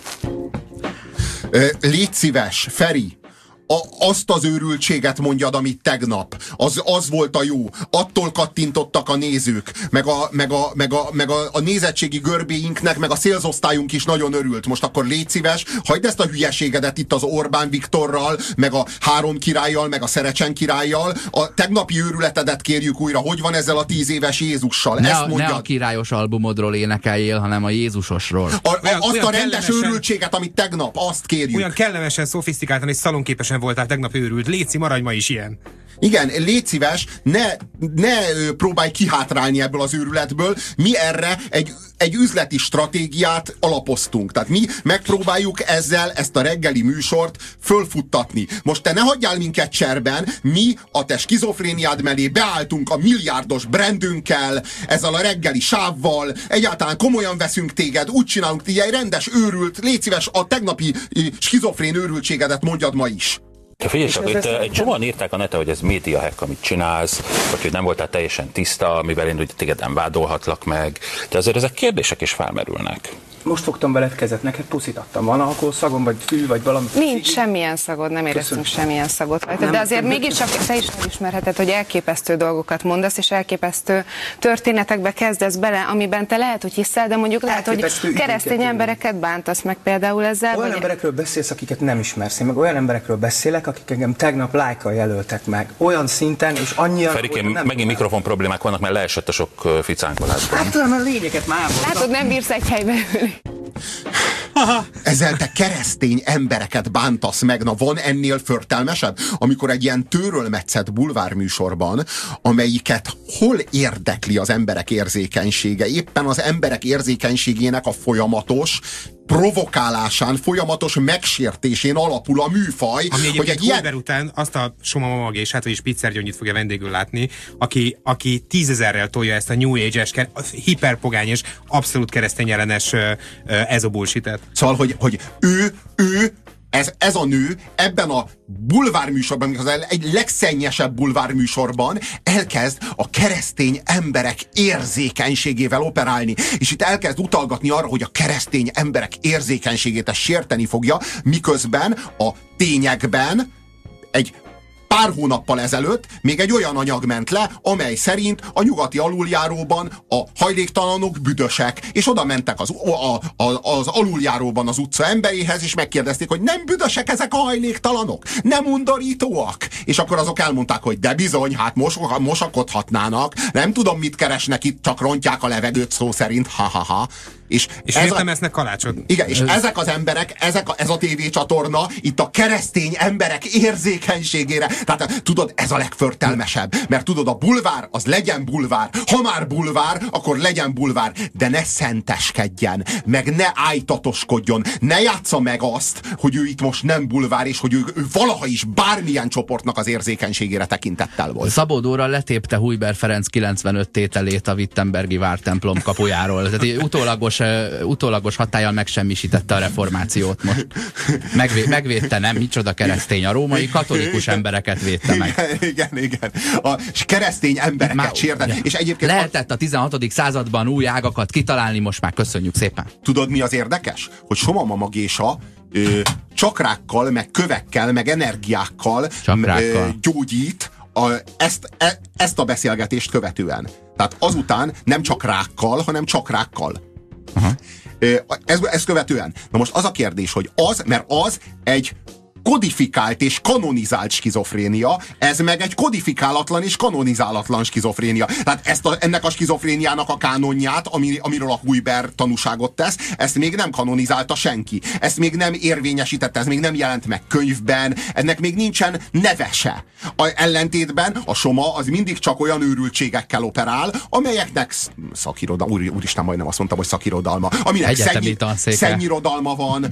Légy szíves, Feri! Azt az őrültséget mondjad, amit tegnap. Az volt a jó. Attól kattintottak a nézők, meg a nézettségi görbéinknek, meg a szélzosztályunk is nagyon örült. Most akkor légy szíves, hagyd ezt a hülyeségedet itt az Orbán Viktorral, meg a 3 királlyal, meg a Szerecsen királlyal. A tegnapi őrületedet kérjük újra. Hogy van ezzel a 10 éves Jézussal? Ne a királyos albumodról énekeljél, hanem a Jézusosról. Azt a rendes őrültséget, amit tegnap, azt kérjük. Olyan kellemesen, szofisztikáltan és szalonképesen voltál tegnap őrült. Léci, maradj ma is ilyen. Igen, légy szíves, ne próbálj kihátrálni ebből az őrületből. Mi erre egy üzleti stratégiát alapoztunk. Tehát mi megpróbáljuk ezzel ezt a reggeli műsort fölfuttatni. Most te ne hagyjál minket cserben, mi a te skizofréniád mellé beálltunk a milliárdos brandünkkel, ezzel a reggeli sávval, egyáltalán komolyan veszünk téged, úgy csinálunk, ti egy rendes őrült, légy szíves, a tegnapi skizofrén őrültségedet mondjad ma is. Figyelj csak, itt egy csomóan írták a neten, hogy ez média hack, amit csinálsz, vagy hogy nem voltál teljesen tiszta, amivel én ugye téged nem vádolhatlak meg. De azért ezek kérdések is felmerülnek. Most fogtam veled kezet, neked puszit adtam. Van alkoholszagom, vagy fű, vagy valami? Nincs semmilyen szagod, nem éreztünk semmilyen szagot rajta. De azért mégiscsak te is elismerheted, hogy elképesztő dolgokat mondasz, és elképesztő történetekbe kezdesz bele, amiben te lehet, hogy hiszel, de mondjuk lehet, hogy keresztény embereket bántasz meg például ezzel. Olyan emberekről beszélsz, akiket nem ismersz. Én meg olyan emberekről beszélek, akik engem tegnap lájkkal jelöltek meg. Olyan szinten, és annyian... Ferikém, megint mikrofon problémák vannak, mert leesett a sok ficánkolásban. Hát tudom, a lényeket már... Látod, nem bírsz egy helybe ülni. Ezzel te keresztény embereket bántasz meg. Na, van ennél förtelmesebb? Amikor egy ilyen tőrölmetszett bulvárműsorban, amelyiket hol érdekli az emberek érzékenysége? Éppen az emberek érzékenységének a folyamatos provokálásán, folyamatos megsértésén alapul a műfaj. Ami egyébként egy ilyen... után azt a Soma Mamagésát, vagy Spitzer Gyöngyit fogja vendégül látni, aki 10 000-rel tolja ezt a New Age-es, hiperpogány és abszolút keresztény ellenes ezobullshit-et. Szóval, hogy ő ez a nő ebben a bulvárműsorban, az egy legszennyesebb bulvárműsorban elkezd a keresztény emberek érzékenységével operálni. És itt elkezd utalgatni arra, hogy a keresztény emberek érzékenységét ezt sérteni fogja, miközben a tényekben egy pár hónappal ezelőtt még egy olyan anyag ment le, amely szerint a nyugati aluljáróban a hajléktalanok büdösek, és oda mentek az aluljáróban az utca emberéhez, és megkérdezték, hogy nem büdösek ezek a hajléktalanok? Nem undorítóak? És akkor azok elmondták, hogy de bizony, hát mosakodhatnának, nem tudom, mit keresnek itt, csak rontják a levegőt szó szerint, ha-ha-ha. És miért nem esznek kalácsot? Igen, és ezek az emberek, ez a tévécsatorna itt a keresztény emberek érzékenységére. Tehát tudod, ez a legförtelmesebb. Mert tudod, a bulvár, az legyen bulvár. Ha már bulvár, akkor legyen bulvár. De ne szenteskedjen, meg ne ájtatoskodjon. Ne játsza meg azt, hogy ő itt most nem bulvár, és hogy ő valaha is bármilyen csoportnak az érzékenységére tekintettel volt. Szabó Dóra letépte Hujber Ferenc 95 tételét a Wittenbergi vártemplom kapujáról. Tehát utólagos hatállyal megsemmisítette a reformációt most. Megvédte, nem? Micsoda keresztény. A római katolikus embereket védte meg. Igen. A keresztény embereket sértett. És egyébként lehetett a 16. században új ágakat kitalálni, most már köszönjük szépen. Tudod, mi az érdekes? Hogy Soma Mamagésa csakrákkal, meg kövekkel, meg energiákkal gyógyít ezt a beszélgetést követően. Tehát azután nem csak rákkal, hanem csakrákkal. Aha. Ez követően. Na most az a kérdés, hogy mert az egy kodifikált és kanonizált skizofrénia, ez meg egy kodifikálatlan és kanonizálatlan skizofrénia. Tehát ennek a skizofréniának a kánonját, amiről a Hujber tanúságot tesz, ezt még nem kanonizálta senki. Ezt még nem érvényesítette, ez még nem jelent meg könyvben, ennek még nincsen neve se. Ellentétben a Soma az mindig csak olyan őrültségekkel operál, amelyeknek szakirodalma, úristen, majdnem azt mondtam, hogy szakirodalma, aminek szennyirodalma van,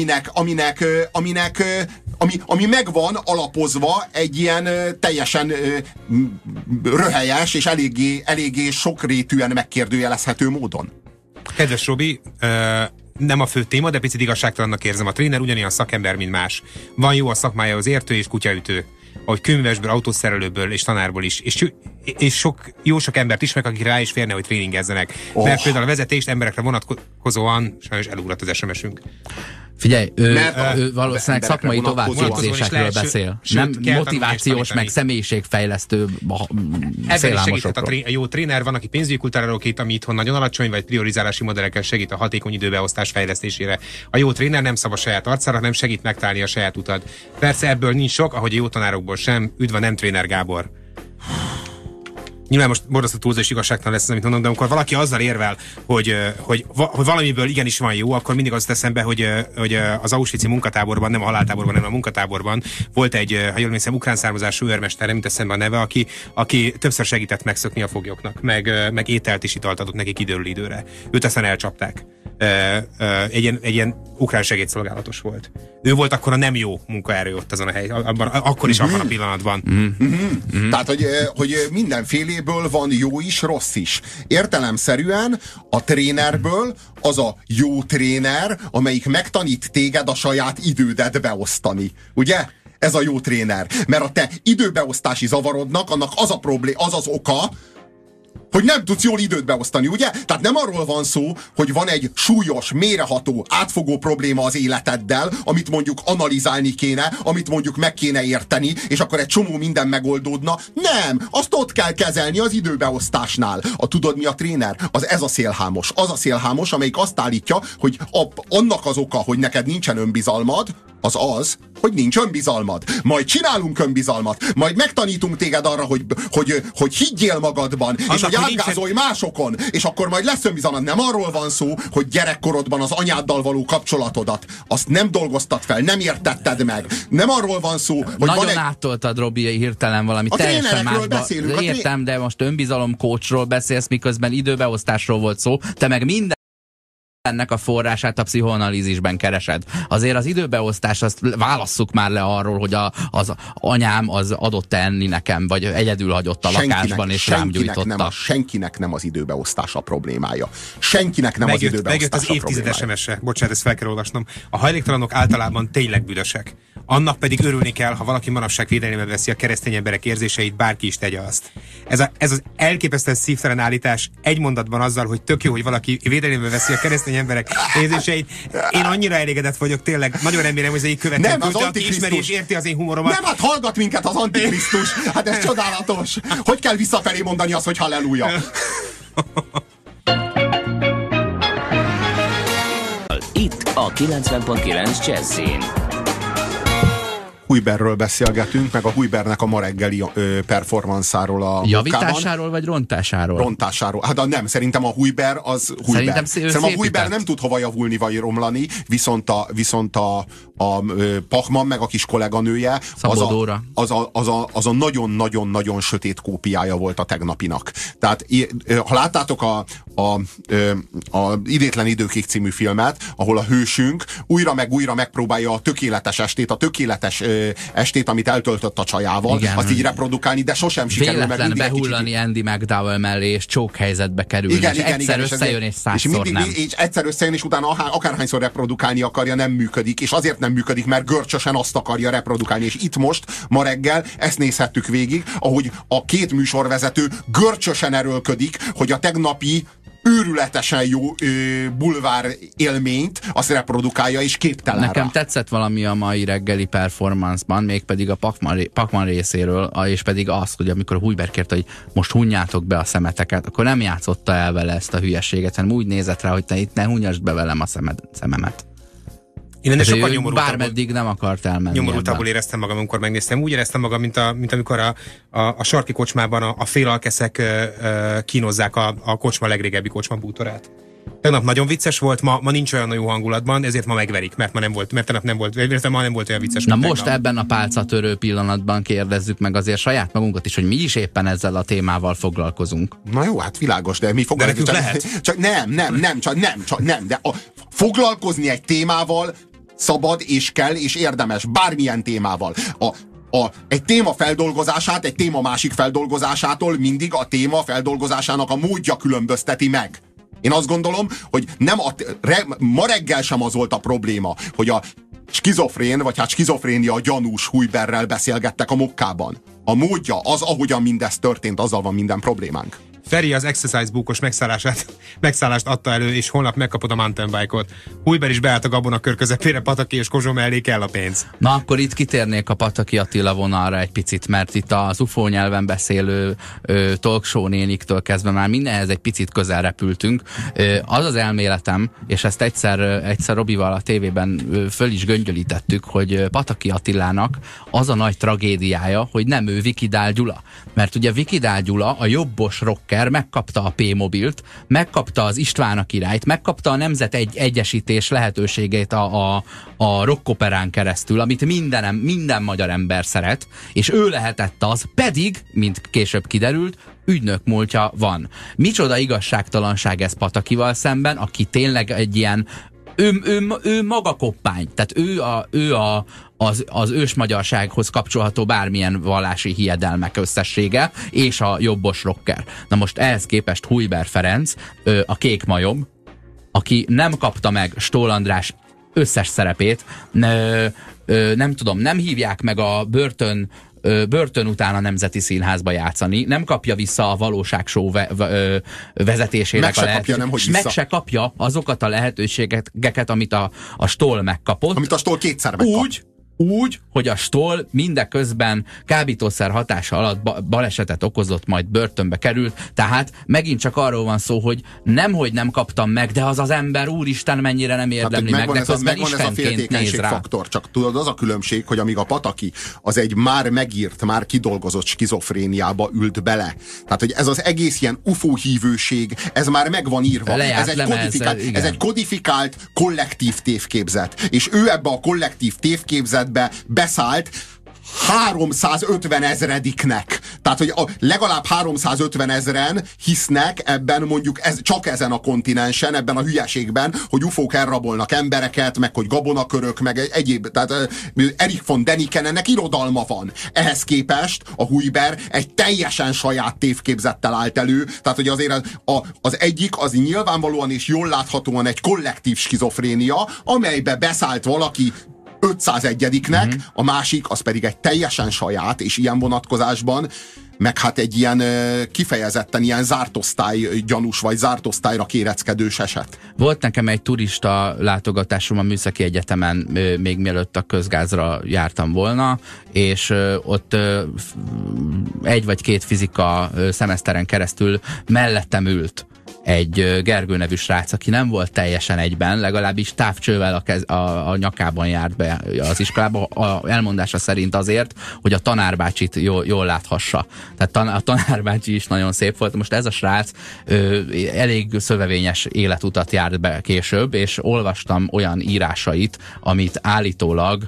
ami megvan alapozva egy ilyen teljesen röhelyes és eléggé sokrétűen megkérdőjelezhető módon. Kedves Robi, nem a fő téma, de picit igazságtalannak érzem. A tréner ugyanilyen szakember, mint más. Van jó a szakmájához értő és kutyaütő. Ahogy könyvesből, autószerelőből és tanárból is. És jó sok embert ismerek, akik rá is férne, hogy tréningezzenek. Mert például a vezetést emberekre vonatkozóan sajnos elugrott az SMS-ünk. Figyelj, ő valószínűleg szakmai továbbképzésekről beszél. Nem motivációs, meg személyiségfejlesztő szélálmosokról. A jó tréner van, aki pénzügyi kultúráról két, ami itthon nagyon alacsony, vagy priorizálási modelleken segít a hatékony időbeosztás fejlesztésére. A jó tréner nem szab a saját arcára, nem segít megtalálni a saját utat. Persze ebből nincs sok, ahogy a jó tanárokból sem. Üdv a nem tréner Gábor. Nyilván most borzasztó túlzó és igazságtalan lesz, amit mondom, de amikor valaki azzal érvel, hogy valamiből igenis van jó, akkor mindig az teszem be, hogy az Auschwitz-i munkatáborban, nem a haláltáborban, hanem a munkatáborban volt egy, ha jól emlékszem, ukrán származású őrmester, nem eszembe a neve, aki többször segített megszökni a foglyoknak, meg ételt és italt adott nekik időről időre. Őt aztán elcsapták. Egy ilyen ukrán segédszolgálatos volt. Ő volt akkor a nem jó munkaerő ott azon a hely, akkor is abban a pillanatban. Tehát, hogy mindenféléből van jó is, rossz is. Értelemszerűen a trénerből az a jó tréner, amelyik megtanít téged a saját idődet beosztani. Ugye? ez a jó tréner. Mert a te időbeosztási zavarodnak, annak az a az az oka, hogy nem tudsz jól időt beosztani, ugye? Tehát nem arról van szó, hogy van egy súlyos, mélyreható, átfogó probléma az életeddel, amit mondjuk analizálni kéne, amit mondjuk meg kéne érteni, és akkor egy csomó minden megoldódna. Nem! Azt ott kell kezelni az időbeosztásnál. Tudod mi a tréner? Ez a szélhámos. Az a szélhámos, amelyik azt állítja, hogy annak az oka, hogy neked nincsen önbizalmad, az, hogy nincs önbizalmad. Majd csinálunk önbizalmat, majd megtanítunk téged arra, hogy higgyél magadban, annak, és hogy átgázolj másokon, és akkor majd lesz önbizalmad. Nem arról van szó, hogy gyerekkorodban az anyáddal való kapcsolatodat, azt nem dolgoztad fel, nem értetted meg. Nem arról van szó, hogy nagyon áttoltad, Robi, hirtelen valami teljesen másba. Értem, de most önbizalomkócsról beszélsz, miközben időbeosztásról volt szó, te meg minden ennek a forrását a pszichoanalízisben keresed. Azért az időbeosztás, azt válasszuk már le arról, hogy az anyám az adott enni nekem, vagy egyedül hagyott a lakásban, és rám gyújtotta. Senkinek nem az időbeosztás a problémája. Senkinek nem az időbeosztás megjött az évtized SMS-e. Bocsánat, ezt fel kell olvasnom. A hajléktalanok általában tényleg büdösek. Annak pedig örülni kell, ha valaki manapság védelembe veszi a keresztény emberek érzéseit, bárki is tegye azt. Ez az elképesztően szívtelen állítás egy mondatban azzal, hogy tök jó, hogy valaki védelembe veszi a keresztény emberek érzéseit. Én annyira elégedett vagyok, tényleg. Nagyon remélem, hogy ez egy következő, aki ismeri és érti az én humoromat. Nem, hát hallgat minket az Antikrisztus. Hát ez csodálatos. Hogy kell visszafelé mondani azt, hogy halleluja? Itt a 90.9 Jazzin. Hujberről beszélgetünk, meg a Hujbernek a ma reggeli performanszáról a javításáról vagy rontásáról? Rontásáról. Hát nem, szerintem a Hujber az Hujber. Szerintem a Hujber nem tud hova javulni vagy romlani, viszont a Pachman meg a kis kolléganője az a nagyon-nagyon-nagyon sötét kópiája volt a tegnapinak. Tehát ha láttátok a Idétlen időkig című filmet, ahol a hősünk újra meg újra megpróbálja a tökéletes estét, amit eltöltött a csajával, igen, azt így reprodukálni, de sosem sikerül meg. Véletlen behullani Andy McDowell mellé, és csók helyzetbe kerülni, igen, és egyszer összejön, és százszor nem. És egyszer összejön, és utána akárhányszor reprodukálni akarja, nem működik, és azért nem működik, mert görcsösen azt akarja reprodukálni. És itt most, ma reggel ezt nézhettük végig, ahogy a két műsorvezető görcsösen erőlködik, hogy a tegnapi őrületesen jó bulvár élményt azt reprodukálja, és képtelen Nekem rá. tetszett valami a mai reggeli performance-ban, mégpedig a Pachman részéről, és pedig az, hogy amikor a Hujber kérte, hogy most hunjátok be a szemeteket, akkor nem játszotta el vele ezt a hülyeséget, hanem úgy nézett rá, hogy te itt ne hunnyasd be velem a szememet. Én ennek sokkal nyomorultabbul, bármeddig nem akart elmenni. Nyomorultabbul éreztem magam, amikor megnéztem. Úgy éreztem magam, mint amikor a sarki kocsmában a félalkeszek kínozzák a kocsma legrégebbi kocsma bútorát. Tegnap nagyon vicces volt, ma nincs olyan jó hangulatban, ezért ma megverik, mert ma nem volt olyan vicces. Na most ebben a pálcatörő pillanatban kérdezzük meg azért saját magunkat is, hogy mi is éppen ezzel a témával foglalkozunk. Na jó, hát világos, de mi foglalkozunk? De lehet. Csak nem, de foglalkozni egy témával szabad és kell és érdemes, bármilyen témával. Egy téma feldolgozását, egy téma másik feldolgozásától mindig a téma feldolgozásának a módja különbözteti meg. Én azt gondolom, hogy ma reggel sem az volt a probléma, hogy a skizofrén, vagy hát skizofrénia gyanús Hujberrel beszélgettek a mokkában. A módja az, ahogyan mindez történt, azzal van minden problémánk. Feri az Exercise Bookos megszállást adta elő, és holnap megkapod a mountain bike-ot. Hujber is beállt a gabonakör közepére, Pataki és Kozsó mellé kell a pénz. Na akkor itt kitérnék a Pataki Attila vonalra egy picit, mert itt az UFO nyelven beszélő talkshow néniktől kezdve már mindenhez egy picit közel repültünk. Az az elméletem, és ezt egyszer Robival a tévében föl is göngyölítettük, hogy Pataki Attilának az a nagy tragédiája, hogy nem ő Vikidál Gyula. Mert ugye Vikidál Gyula, a jobbos rocker, megkapta a P-mobilt, megkapta az István a királyt, megkapta a nemzet egyesítés lehetőségét a rockoperán keresztül, amit minden magyar ember szeret, és ő lehetett az, pedig, mint később kiderült, ügynök múltja van. Micsoda igazságtalanság ez Patakival szemben, aki tényleg egy ilyen ő maga koppány, tehát ő az ősmagyarsághoz kapcsolható bármilyen vallási hiedelmek összessége, és a jobbos rocker. Na most ehhez képest Hujber Ferenc, a kék majom, aki nem kapta meg Stól András összes szerepét, nem tudom, nem hívják meg a börtön után a Nemzeti Színházba játszani, nem kapja vissza a valóság show vezetésének a lehetőséget. Meg se kapja azokat a lehetőségeket, amit a Stoll megkapott. Amit a Stoll kétszer megkap. Úgy, hogy a Stoll mindeközben kábítószer hatása alatt balesetet okozott, majd börtönbe került, tehát megint csak arról van szó, hogy nemhogy nem kaptam meg, de az ember, úristen, mennyire nem érdemli meg, de közben istenként néz rá. Faktor, csak tudod, az a különbség, hogy amíg a Pataki az egy már megírt, már kidolgozott skizofréniába ült bele. Tehát, hogy ez az egész ilyen UFO hívőség, ez már meg van írva. Ez egy kodifikált kollektív tévképzet. És ő ebbe a kollektív tévképzetbe beszállt 350 000-nek. Tehát, hogy legalább 350 000-en hisznek ebben, mondjuk csak ezen a kontinensen, ebben a hülyeségben, hogy ufók elrabolnak embereket, meg hogy gabonakörök, meg egyéb. Tehát Erik von Dänikenennek irodalma van. Ehhez képest a Hujber egy teljesen saját tévképzettel állt elő. Tehát, hogy azért az egyik az nyilvánvalóan és jól láthatóan egy kollektív skizofrénia, amelybe beszállt valaki 501-nek, a másik az pedig egy teljesen saját, és ilyen vonatkozásban meg hát egy ilyen kifejezetten ilyen zárt osztály gyanús, vagy zárt osztályra kéreckedős eset. Volt nekem egy turista látogatásom a Műszaki Egyetemen, még mielőtt a közgázra jártam volna, és ott 1 vagy 2 fizika szemeszteren keresztül mellettem ült egy Gergő nevű srác, aki nem volt teljesen egyben, legalábbis távcsővel a nyakában járt be az iskolába, elmondása szerint azért, hogy a tanárbácsit jól láthassa. Tehát a tanárbácsi is nagyon szép volt. Most ez a srác elég szövevényes életutat járt be később, és olvastam olyan írásait, amit állítólag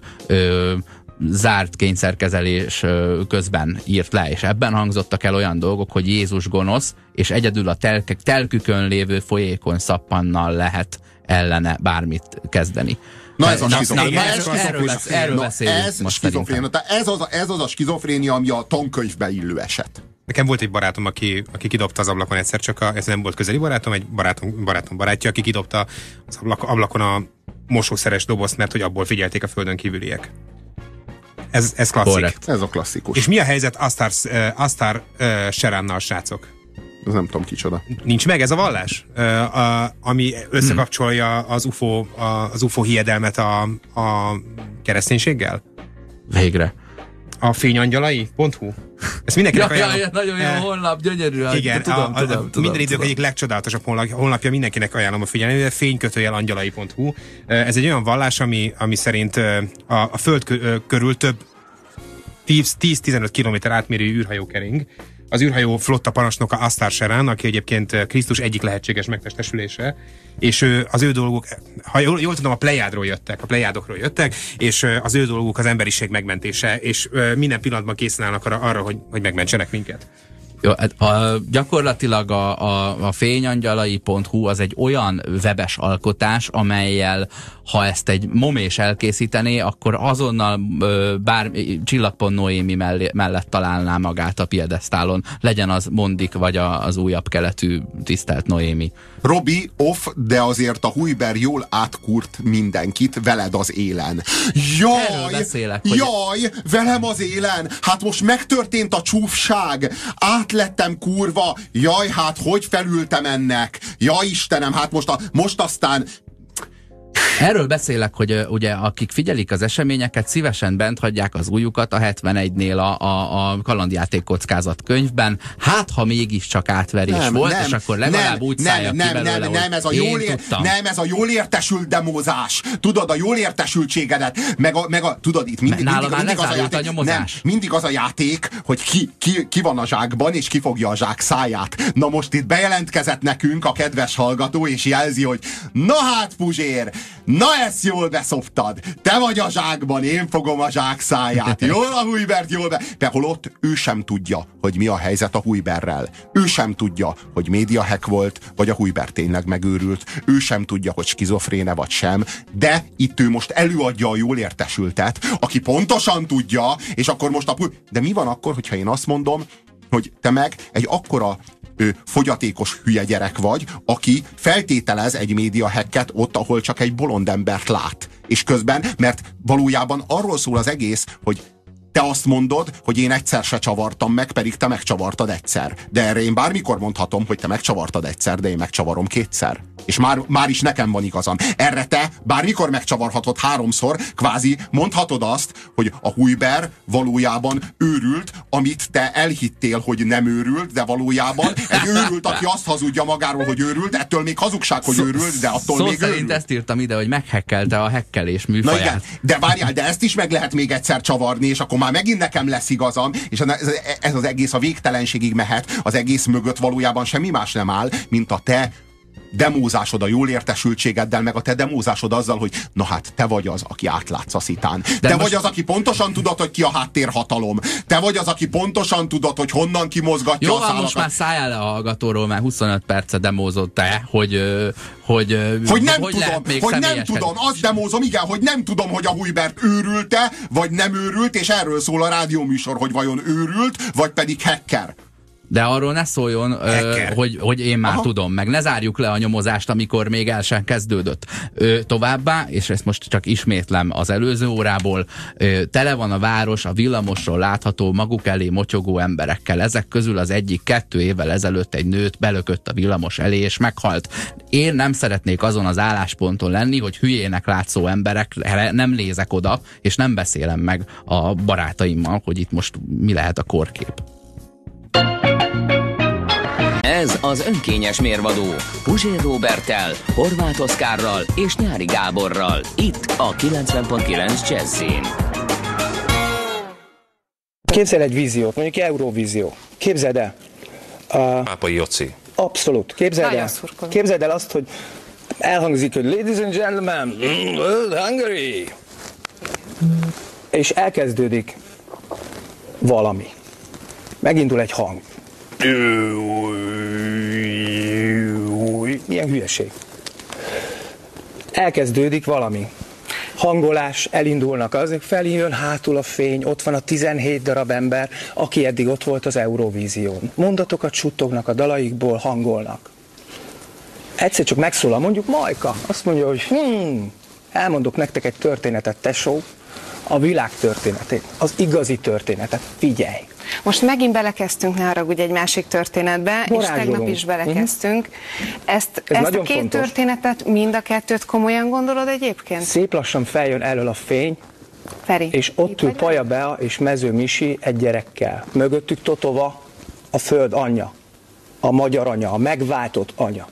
zárt kényszerkezelés közben írt le, és ebben hangzottak el olyan dolgok, hogy Jézus gonosz, és egyedül a telkükön lévő folyékony szappannal lehet ellene bármit kezdeni. Na ez a skizofrénia. Erről beszélünk most szerintem. Ez az a skizofrénia, ami a tankönyvbe illő eset. Nekem volt egy barátom, aki kidobta az ablakon egyszer, csak ez nem volt közeli barátom, egy barátom barátja, aki kidobta az ablakon a mosószeres dobozt, mert hogy abból figyelték a földön kívüliek. Ez klasszik. Correct. Ez a klasszikus. És mi a helyzet Astar Sheránnal, srácok? Ez nem tudom kicsoda. Nincs meg ez a vallás? Ami összekapcsolja az UFO hiedelmet a kereszténységgel? Végre. A fényangyalai.hu? Ezt mindenkinek ajánlom. Nagyon jó honlap, gyönyörű. Igen, tudom, minden idők egyik legcsodálatosabb honlapja, mindenkinek ajánlom a figyelni, fénykötőjelangyalai.hu. Ez egy olyan vallás, ami szerint a Föld körül több 10-15 km átmérő űrhajó kering. Az űrhajó flotta parancsnoka Astar Sherán, aki egyébként Krisztus egyik lehetséges megtestesülése, és az ő dolguk, ha jól tudom, a plejádokról jöttek, és az ő dolguk az emberiség megmentése, és minden pillanatban készen állnak arra, hogy megmentsenek minket. Jó, gyakorlatilag a fényangyalai.hu az egy olyan webes alkotás, amellyel, ha ezt egy momés elkészítené, akkor azonnal Csillagpont Noémi mellett találná magát a piedesztálon. Legyen az Mondik, vagy az újabb keletű tisztelt Noémi. Robi, off, de azért a Hujber jól átkúrt mindenkit veled az élen. Jaj, velem az élen! Hát most megtörtént a csúfság! Átlettem kurva! Jaj, hát hogy felültem ennek? Jaj, Istenem, hát most aztán... Erről beszélek, hogy ugye akik figyelik az eseményeket, szívesen bent hagyják az ujjukat a 71-nél a kalandjáték kockázat könyvben. Hát, ha mégiscsak átverés volt, és akkor legalább úgy szálljak ki belőle, ez a jól értesült demózás. Tudod, a jól értesültségedet, tudod, itt mindig az a játék, mindig az a játék, hogy ki van a zsákban, és ki fogja a zsák száját. Na most itt bejelentkezett nekünk a kedves hallgató, és jelzi, hogy na hát, Puzsér, na ezt jól beszoptad! Te vagy a zsákban, én fogom a zsák száját. Jól a Hujbert, jól de holott ő sem tudja, hogy mi a helyzet a Hujberrel. Ő sem tudja, hogy médiahack volt, vagy a Hujber tényleg megőrült. Ő sem tudja, hogy skizofréne vagy sem, de itt ő most előadja a jól értesültet, aki pontosan tudja, és akkor most de mi van akkor, hogyha én azt mondom, hogy te meg egy akkora fogyatékos hülye gyerek vagy, aki feltételez egy médiahacket ott, ahol csak egy bolond embert lát. És közben, mert valójában arról szól az egész, hogy te azt mondod, hogy én egyszer se csavartam meg, pedig te megcsavartad egyszer. De erre én bármikor mondhatom, hogy te megcsavartad egyszer, de én megcsavarom kétszer. És már is nekem van igazam. Erre te bármikor megcsavarhatod 3-szor, kvázi mondhatod azt, hogy a Hujber valójában őrült, amit te elhittél, hogy nem őrült, de valójában egy őrült, aki azt hazudja magáról, hogy őrült, ettől még hazugság, hogy őrült, de attól még szerint őrült. ezt írtam ide, hogy meghekkelte a hekkelés műfaját. Na igen, de várjál, de ezt is meg lehet még egyszer csavarni, és akkor már megint nekem lesz igazam, és ez az egész a végtelenségig mehet, az egész mögött valójában semmi más nem áll, mint a te demózásod a jól értesültségeddel, meg a te demózásod azzal, hogy na hát te vagy az, aki átlátsz a szitán. Te vagy az, aki pontosan tudod, hogy ki a háttérhatalom. Te vagy az, aki pontosan tudod, hogy honnan kimozgatja a szálakat. Jó, most már szálljál le a hallgatóról, mert 25 perce demózott te, hogy nem tudom, azt demózom, igen, hogy nem tudom, hogy a Hujbert őrült-e, vagy nem őrült, és erről szól a rádióműsor, hogy vajon őrült, vagy pedig hacker. De arról ne szóljon, hogy én már tudom, meg ne zárjuk le a nyomozást, amikor még el sem kezdődött. Továbbá, és ezt most csak ismétlem az előző órából, tele van a város a villamosról látható maguk elé motyogó emberekkel. Ezek közül az egyik 2 évvel ezelőtt egy nőt belökött a villamos elé, és meghalt. Én nem szeretnék azon az állásponton lenni, hogy hülyének látszó emberekre nem nézek oda, és nem beszélem meg a barátaimmal, hogy itt most mi lehet a kórkép. Ez az önkényes mérvadó Puzsér Róberttel, Horváth Oszkárral és Nyári Gáborral. Itt a 90.9 Jazzin. Képzelj egy víziót, mondjuk Eurovízió. Képzeld el. Pápai Joci. Abszolút. Képzeld el azt, hogy elhangzik, hogy Ladies and Gentlemen, Hungary. És elkezdődik valami. Megindul egy hang. Milyen hülyeség. Elkezdődik valami. Hangolás, elindulnak azok felé, jön hátul a fény, ott van a 17 darab ember, aki eddig ott volt az Eurovízión. Mondatokat suttognak a dalaikból, hangolnak. Egyszer csak megszólal, mondjuk Majka, azt mondja, hogy elmondok nektek egy történetet, tesó, a világ történetét, az igazi történetet, figyelj! Most megint belekezdtünk, ne haragudj, egy másik történetbe, és tegnap is belekezdtünk. Ezt a két fontos történetet, mind a kettőt komolyan gondolod egyébként? Szép lassan feljön elől a fény, Feri, és ott ül Paja Bea és Mező Misi egy gyerekkel. Mögöttük Totova, a föld anyja, a magyar anya, a megváltott anya.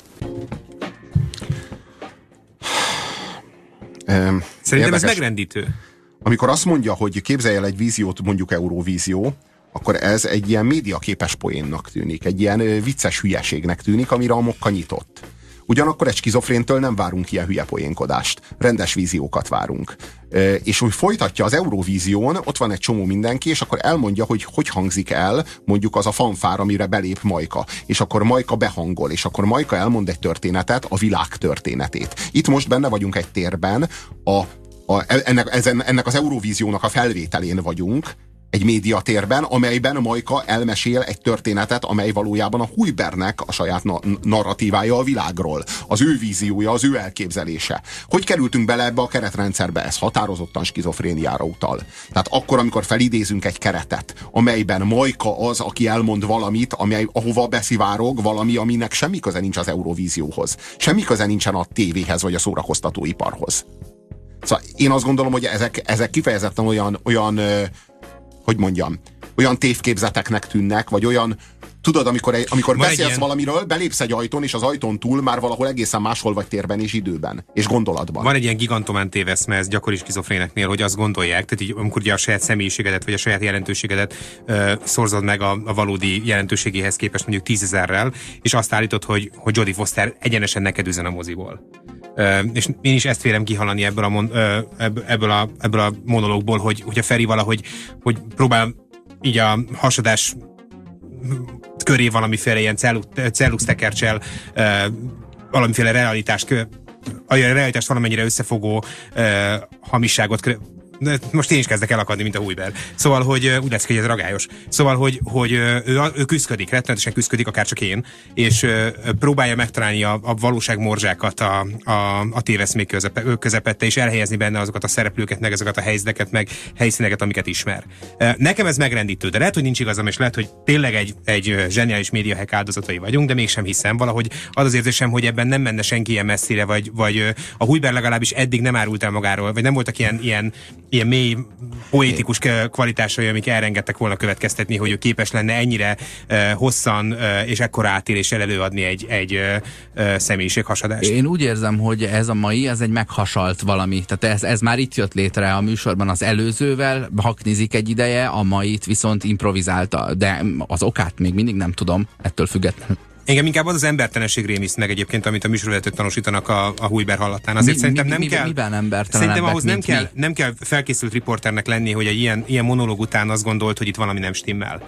Szerintem ez megrendítő. Amikor azt mondja, hogy képzelj el egy víziót, mondjuk Eurovízió, akkor ez egy ilyen médiaképes poénnak tűnik, egy ilyen vicces hülyeségnek tűnik, amire a Mokka nyitott. Ugyanakkor egy skizofréntől nem várunk ilyen hülye poénkodást, rendes víziókat várunk. És úgy folytatja az Eurovízión, ott van egy csomó mindenki, és akkor elmondja, hogy hangzik el mondjuk az a fanfár, amire belép Majka. És akkor Majka behangol, és akkor Majka elmond egy történetet, a világ történetét. Itt most benne vagyunk egy térben, ennek az Eurovíziónak a felvételén vagyunk, egy médiatérben, amelyben Majka elmesél egy történetet, amely valójában a Hujbernek a saját narratívája a világról. Az ő víziója, az ő elképzelése. Hogy kerültünk bele ebbe a keretrendszerbe? Ez határozottan skizofréniára utal. Tehát akkor, amikor felidézünk egy keretet, amelyben Majka az, aki elmond valamit, ahova beszivárog valami, aminek semmi köze nincs az Eurovízióhoz. Semmi köze nincsen a tévéhez, vagy a szórakoztatóiparhoz. Szóval én azt gondolom, hogy ezek kifejezetten olyan hogy mondjam, olyan tévképzeteknek tűnnek, vagy olyan, tudod, amikor beszélsz valamiről, belépsz egy ajtón, és az ajtón túl már valahol egészen máshol vagy térben és időben, és gondolatban. Van egy ilyen gigantomán téveszme, ez gyakori skizofréneknél, hogy azt gondolják, tehát így, amikor ugye a saját személyiségedet, vagy a saját jelentőségedet szorzod meg a valódi jelentőségéhez képest mondjuk 10.000-rel, és azt állítod, hogy Jodie Foster egyenesen neked üzen a moziból. És én is ezt vélem kihallani ebből a monológból, hogy a Feri valahogy hogy próbál így a hasadás köré valamiféle ilyen celluxtekercsel valamiféle realitást a realitást valamennyire összefogó hamisságot most én is kezdek elakadni, mint a Hujber. Szóval, hogy úgy lesz, hogy ez ragályos. Szóval, hogy ő küszködik, rettenetesen küszködik, akár csak én, és próbálja megtalálni a valóság morzsákat a téveszmék közepette, és elhelyezni benne azokat a szereplőket, meg azokat a helyzeteket, meg helyszíneket, amiket ismer. Nekem ez megrendítő, de lehet, hogy nincs igazam, és lehet, hogy tényleg egy zseniális médiahack áldozatai vagyunk, de mégsem hiszem. Valahogy az érzésem, hogy ebben nem menne senki ilyen messzire, vagy a Hujber legalábbis eddig nem árult el magáról, vagy nem voltak ilyen mély poétikus kvalitásai, amik elrengettek volna következtetni, hogy ő képes lenne ennyire hosszan és ekkora átéléssel előadni egy személyiséghasadást. Én úgy érzem, hogy ez a mai, ez egy meghasalt valami. Tehát ez már itt jött létre a műsorban az előzővel, haknizik egy ideje, a mait viszont improvizálta, de az okát még mindig nem tudom, ettől függetlenül. Engem inkább az embertelenség rémiszt meg egyébként, amit a műsorvezetők tanúsítanak a Hujber hallatán. Azért szerintem nem kell. Miben embertelenebbek, szerintem ahhoz nem kell felkészült riporternek lenni, hogy egy ilyen monológ után azt gondolt, hogy itt valami nem stimmel.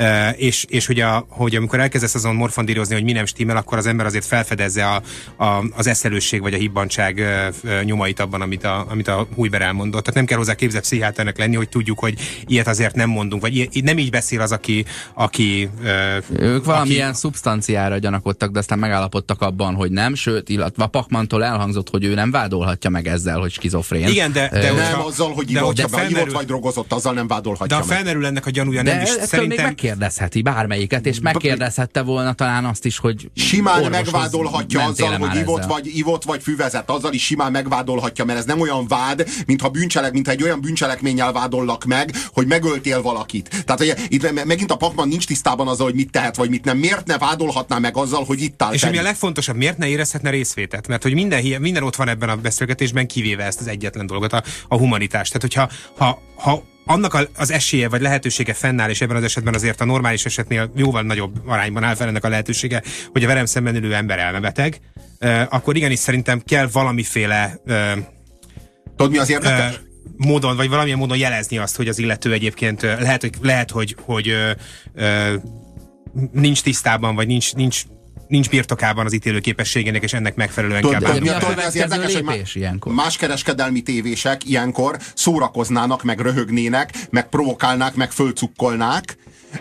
És hogy amikor elkezdesz azon morfondírozni, hogy mi nem stimmel, akkor az ember azért felfedezze az eszelősség vagy a hibbantság nyomait abban, amit a Hujber elmondott. Tehát nem kell hozzá képzett pszichiáternek lenni, hogy tudjuk, hogy ilyet azért nem mondunk, vagy nem így beszél az, aki ők valamilyen szubstanciára gyanakodtak, de aztán megállapodtak abban, hogy nem, sőt, illetve a Pachmanntól elhangzott, hogy ő nem vádolhatja meg ezzel, hogy skizofrén. Igen, de nem azzal, hogy ivott vagy drogozott, azzal nem vádolhatja meg. De felmerül ennek a gyanúja nem is. Szerintem megkérdezheti bármelyiket, és megkérdezhette volna talán azt is, hogy simán megvádolhatja azzal, hogy ivott vagy füvezett, azzal is simán megvádolhatja, mert ez nem olyan vád, mintha egy olyan bűncselekménnyel vádollak meg, hogy megöltél valakit. Tehát itt megint a Pachmann nincs tisztában azzal, hogy mit tehet, vagy mit nem. Miért ne vádolhatná meg azzal, hogy itt áll? És ami a legfontosabb, miért ne érezhetne részvétet? Mert hogy minden ott van ebben a beszélgetésben, kivéve ezt az egyetlen dolgot, a humanitást. Tehát, hogyha annak az esélye vagy lehetősége fennáll, és ebben az esetben azért a normális esetnél jóval nagyobb arányban áll fel ennek a lehetősége, hogy a velem szemben ülő ember elmebeteg, akkor igenis szerintem kell valamiféle tudod, mi az érdekes? Módon, vagy valamilyen módon jelezni azt, hogy az illető egyébként lehet, hogy nincs tisztában, vagy nincs birtokában az ítélő képességének, és ennek megfelelően kell bánni. Az érdekes, hogy más kereskedelmi tévések ilyenkor szórakoznának, meg röhögnének, meg provokálnák, meg fölcukkolnák,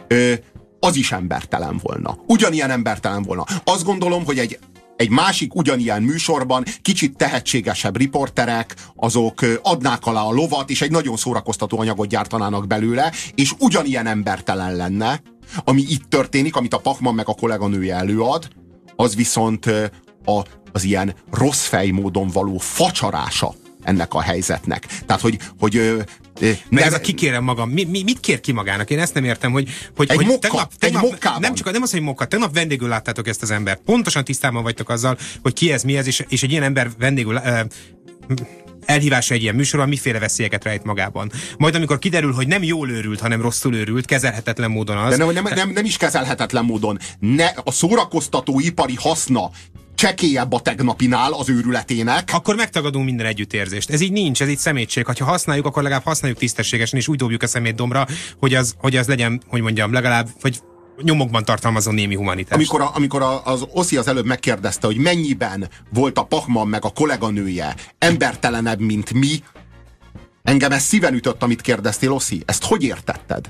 az is embertelen volna. Ugyanilyen embertelen volna. Azt gondolom, hogy egy másik ugyanilyen műsorban kicsit tehetségesebb riporterek, azok adnák alá a lovat, és egy nagyon szórakoztató anyagot gyártanának belőle, és ugyanilyen embertelen lenne, ami itt történik, amit a Pachmann meg a kolléganője előad, az viszont az ilyen rossz fejmódon való facsarása ennek a helyzetnek. Tehát, hogy ez a kikérem magam. Mit kér ki magának? Én ezt nem értem, hogy mokkában. Nem az, hogy mokka. Tegnap vendégül láttátok ezt az embert. Pontosan tisztában vagytok azzal, hogy ki ez, mi ez, és egy ilyen ember vendégül elhívása egy ilyen műsorban miféle veszélyeket rejt magában. Majd amikor kiderül, hogy nem jól őrült, hanem rosszul őrült, kezelhetetlen módon az. De nem is kezelhetetlen módon. A szórakoztató ipari haszna csekélyebb a tegnapinál az őrületének. Akkor megtagadunk minden együttérzést. Ez így nincs, ez így szemétség. Ha használjuk, akkor legalább használjuk tisztességesen, és úgy dobjuk a szemétdombra, hogy az legyen, hogy mondjam, legalább, vagy nyomokban tartalmazó némi humanitást. Amikor az Oszi az előbb megkérdezte, hogy mennyiben volt a Pachmann meg a kolléganője embertelenebb, mint mi, engem ez szíven ütött, amit kérdeztél, Oszi. Ezt hogy értetted?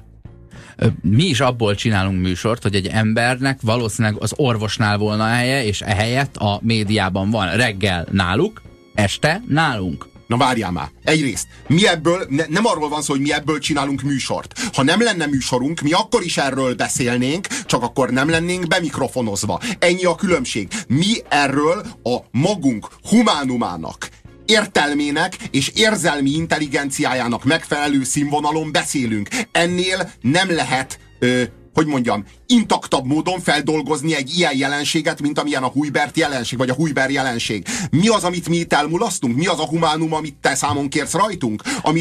Mi is abból csinálunk műsort, hogy egy embernek valószínűleg az orvosnál volna helye, és ehelyett a médiában van reggel náluk, este nálunk. Na várjál már. Egyrészt, mi ebből, nem arról van szó, hogy mi ebből csinálunk műsort. Ha nem lenne műsorunk, mi akkor is erről beszélnénk, csak akkor nem lennénk bemikrofonozva. Ennyi a különbség. Mi erről a magunk humánumának, értelmének és érzelmi intelligenciájának megfelelő színvonalon beszélünk. Ennél nem lehet, hogy mondjam, intaktabb módon feldolgozni egy ilyen jelenséget, mint amilyen a Hujbert jelenség, vagy a Hujber jelenség. Mi az, amit mi itt elmulasztunk? Mi az a humánum, amit te számon kérsz rajtunk?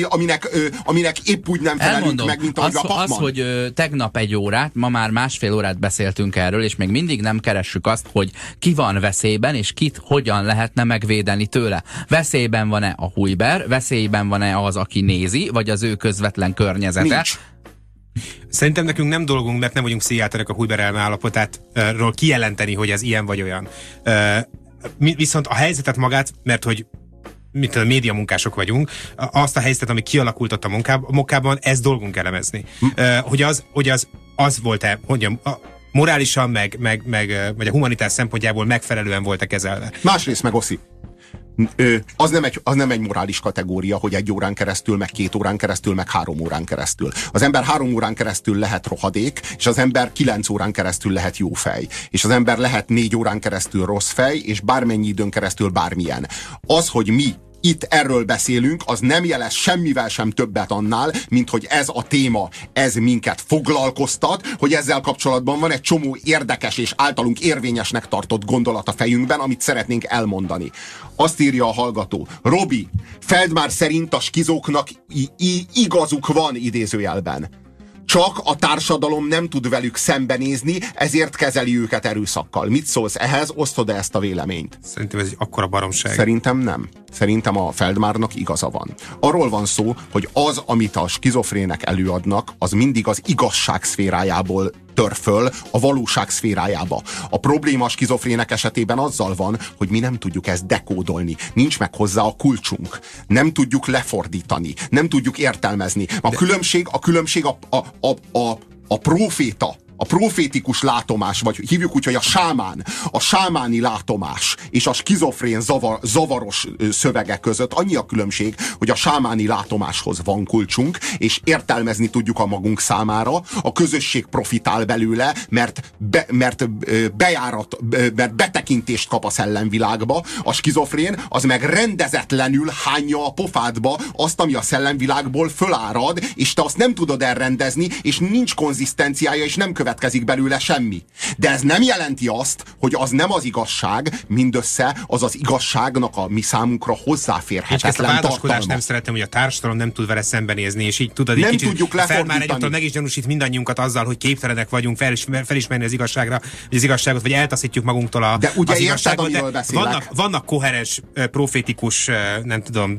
Aminek épp úgy nem felelünk meg, mint ahogy a Pachmann. Az, hogy tegnap 1 órát, ma már 1,5 órát beszéltünk erről, és még mindig nem keressük azt, hogy ki van veszélyben, és kit hogyan lehetne megvédeni tőle. Veszélyben van-e a Hujber, veszélyben van-e az, aki nézi, vagy az ő közvetlen környezete? Nincs. Szerintem nekünk nem dolgunk, mert nem vagyunk pszichiáterek a Hujber elmeállapotátról kijelenteni, hogy ez ilyen vagy olyan. Viszont a helyzetet magát, mert hogy médiamunkások vagyunk, azt a helyzetet, ami kialakult ott a munkában, ez dolgunk elemezni. Hogy az volt-e, mondjam, morálisan, vagy a humanitás szempontjából megfelelően volt-e kezelve. Másrészt meg Oszi. Az nem egy morális kategória, hogy 1 órán keresztül, meg 2 órán keresztül, meg 3 órán keresztül. Az ember 3 órán keresztül lehet rohadék, és az ember 9 órán keresztül lehet jó fej. És az ember lehet 4 órán keresztül rossz fej, és bármennyi időn keresztül bármilyen. Az, hogy mi itt erről beszélünk, az nem jelez semmivel sem többet annál, mint hogy ez a téma, ez minket foglalkoztat, hogy ezzel kapcsolatban van egy csomó érdekes és általunk érvényesnek tartott gondolat a fejünkben, amit szeretnénk elmondani. Azt írja a hallgató: Robi, Feldmár szerint a skizóknak igazuk van, idézőjelben. Csak a társadalom nem tud velük szembenézni, ezért kezeli őket erőszakkal. Mit szólsz ehhez? Osztod-e ezt a véleményt? Szerintem ez egy akkora baromság. Szerintem nem. Szerintem a Feldmárnak igaza van. Arról van szó, hogy az, amit a skizofrének előadnak, az mindig az igazság szférájából tör föl a valóság szférájába. A probléma a skizofrének esetében azzal van, hogy mi nem tudjuk ezt dekódolni. Nincs meg hozzá a kulcsunk. Nem tudjuk lefordítani. Nem tudjuk értelmezni. A különbség a próféta, a profétikus látomás, vagy hívjuk úgy, hogy a sámáni látomás és a skizofrén zavaros szövege között annyi a különbség, hogy a sámáni látomáshoz van kulcsunk, és értelmezni tudjuk a magunk számára, a közösség profitál belőle, mert betekintést kap a szellemvilágba, a skizofrén az meg rendezetlenül hányja a pofádba azt, ami a szellemvilágból fölárad, és te azt nem tudod elrendezni, és nincs konzisztenciája, és nem következik belőle semmi. De ez nem jelenti azt, hogy az nem az igazság, mindössze az az igazságnak a mi számunkra hozzáférhetetlen tartalma. Vádaskodást nem szeretem, hogy a társadalom nem tud vele szembenézni, és így tudod, nem kicsit tudjuk lefordítani. egyáltalán meg is gyanúsít mindannyiunkat azzal, hogy képtelenek vagyunk felismerni az igazságot, vagy eltaszítjuk magunktól de ugye az igazságot. Érted, amiről beszélek? Vannak koherens, profétikus, nem tudom,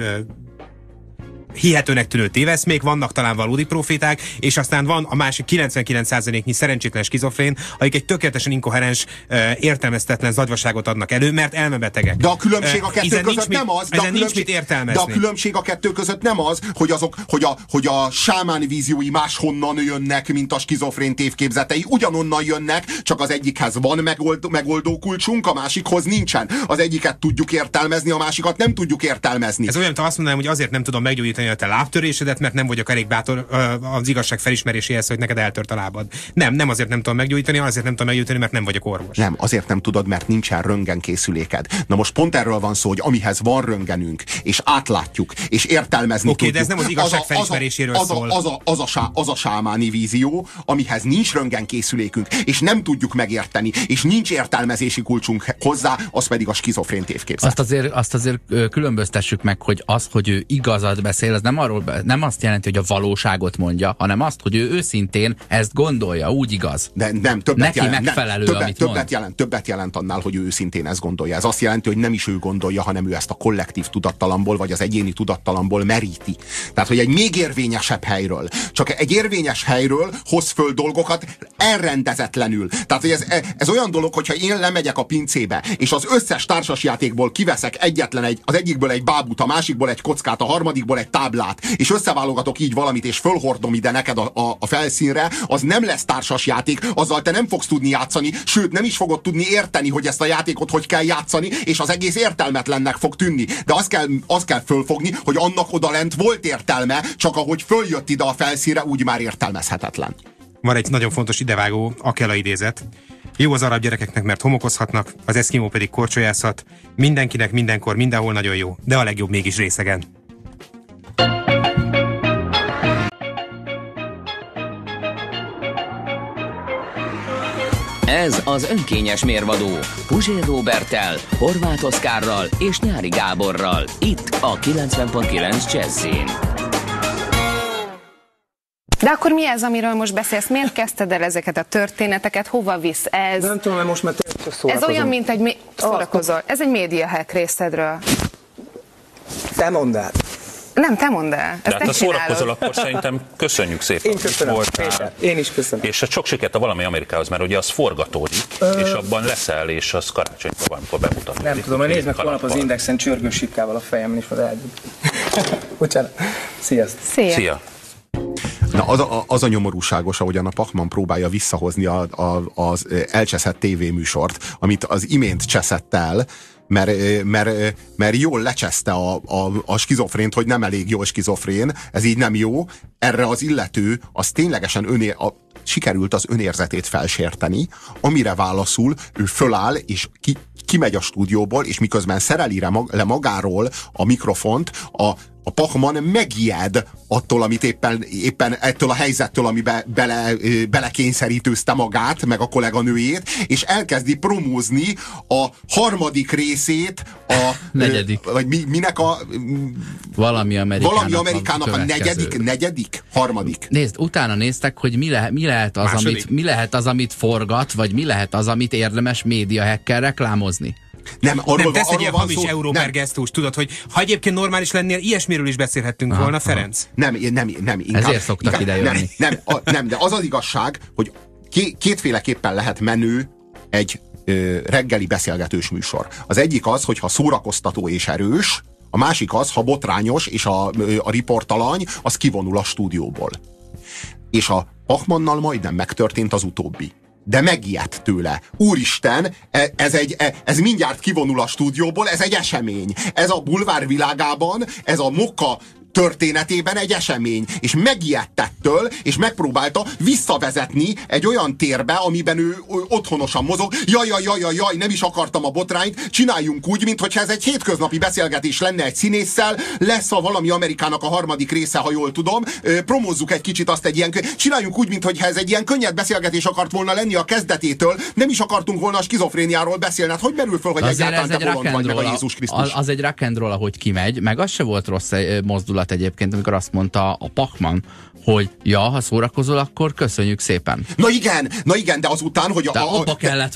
hihetőnek tűnő téveszmék, vannak talán valódi proféták, és aztán van a másik 99%-nyi szerencsétlen skizofrén, akik egy tökéletesen inkoherens, értelmeztetlen zagyvaságot adnak elő, mert elmebetegek. De a különbség a kettő között nem az. Nincs mit értelmezni. De a különbség a kettő között nem az, hogy a sámán víziói máshonnan jönnek, mint a skizofrén tévképzetei. Ugyanonnan jönnek, csak az egyikhez van megoldó kulcsunk, a másikhoz nincsen. Az egyiket tudjuk értelmezni, a másikat nem tudjuk értelmezni. Ez olyan, mint azt mondanám, hogy azért nem tudom meggyógyítani a te lábtörésedet, mert nem vagyok elég bátor az igazság felismeréséhez, hogy neked eltört a lábad. Nem azért nem tudom meggyógyítani, mert nem vagyok orvos. Nem, azért nem tudod, mert nincsen röntgenkészüléked. Na most pont erről van szó, hogy amihez van röntgenünk, és átlátjuk, és értelmezni tudjuk. De ez nem az igazság felismeréséről szól. Az a sámáni vízió, amihez nincs röntgenkészülékünk, és nem tudjuk megérteni, és nincs értelmezési kulcsunk hozzá, az pedig a skizofrén tévképzet. Azt azért különböztessük meg, hogy az, hogy ő igazat beszél, az nem azt jelenti, hogy a valóságot mondja, hanem azt, hogy ő őszintén ezt gondolja, úgy igaz. De nem, többet jelent annál, hogy ő őszintén ezt gondolja. Ez azt jelenti, hogy nem is ő gondolja, hanem ő ezt a kollektív tudattalamból, vagy az egyéni tudattalamból meríti. Tehát, hogy egy még érvényesebb helyről, csak egy érvényes helyről hoz föl dolgokat elrendezetlenül. Tehát, hogy ez olyan dolog, hogyha én lemegyek a pincébe, és az összes társasjátékból kiveszek az egyikből egy bábút, a másikból egy kockát, a harmadikból egy táblát, és összeválogatok így valamit, és fölhordom ide neked a felszínre, az nem lesz társasjáték, azzal te nem fogsz tudni játszani, sőt nem is fogod tudni érteni, hogy ezt a játékot hogy kell játszani, és az egész értelmetlennek fog tűnni. De azt kell fölfogni, hogy annak odalent volt értelme, csak ahogy följött ide a felszínre, úgy már értelmezhetetlen. Van egy nagyon fontos idevágó Akela idézet. Jó az arab gyerekeknek, mert homokozhatnak, az eszkimó pedig korcsolyázhat. Mindenkinek, mindenkor, mindenhol nagyon jó, de a legjobb mégis részegen. Ez az önkényes mérvadó Puzsér Róberttel, Horváth Oszkárral és Nyári Gáborral. Itt a 90.9 Jazzin. De akkor mi ez, amiről most beszélsz? Miért kezdted el ezeket a történeteket? Hova visz ez? Nem tudom, mert most már ez olyan, mint egy szórakozol. Ez egy médiahack részedről. Te mondd el. Nem, te mondd el. De hát ha szórakozol, akkor szerintem köszönjük szépen. Én köszönöm, Péter. Én is köszönöm. És sok sikert a Valami Amerikához, mert ugye az forgatódik, és abban leszel, és az karácsonykor valamikor bemutatódik. Nem tudom, hogy nézd meg holnap az Indexen csörgősipkával a fejemen is az elgyújt. Bocsánat. Sziasztok. Szia. Na, az a nyomorúságos, ahogyan a Pachmann próbálja visszahozni az elcseszett tévéműsort, amit az imént cseszett el, mert jól lecseszte a skizofrént, hogy nem elég jól skizofrén, ez így nem jó. Erre az illető az ténylegesen sikerült az önérzetét felsérteni, amire válaszul ő föláll, és kimegy a stúdióból, és miközben szereli le magáról a mikrofont, a Pachmann megijed attól, amit éppen ettől a helyzettől, amiben belekényszerítőzte magát, meg a kolléganőjét, és elkezdi promózni a harmadik részét, negyedik. Vagy minek a... Valami Amerikának a negyedik? Harmadik. Nézd, utána néztek, hogy mi lehet az, amit forgat, vagy mi lehet az, amit érdemes médiahekkel reklámozni. Nem, tesz egy ilyen hamis Európer-gesztus, tudod, hogy ha egyébként normális lennél, ilyesmiről is beszélhettünk volna, Ferenc. Nem, inkább. Ezért szoktak ide jönni. Nem, de az az igazság, hogy kétféleképpen lehet menő egy reggeli beszélgetős műsor. Az egyik az, hogyha szórakoztató és erős, a másik az, ha botrányos, és a riportalany, az kivonul a stúdióból. És a Pachmannnal majdnem megtörtént az utóbbi. De megijedt tőle. Úristen, ez mindjárt kivonul a stúdióból, ez egy esemény. Ez a bulvár világában, ez a mokka történetében egy esemény, és megijedt ettől, és megpróbálta visszavezetni egy olyan térbe, amiben ő otthonosan mozog. Jaj, nem is akartam a botrányt, csináljunk úgy, mintha ez egy hétköznapi beszélgetés lenne egy színésszel, lesz a Valami Amerikának a harmadik része, ha jól tudom, promózzuk egy kicsit azt egy ilyen, csináljunk úgy, mintha ez egy ilyen könnyed beszélgetés akart volna lenni a kezdetétől, nem is akartunk volna a skizofréniáról beszélni. Hát hogy merül föl, hogy egyáltalán te bolond vagy, meg a Jézus Krisztus? Az egy rock and roll, ahogy kimegy, meg az se volt rossz mozdulat egyébként, amikor azt mondta a Pachmann, hogy ha szórakozol, akkor köszönjük szépen. Na igen, de azután, hogy abba kellett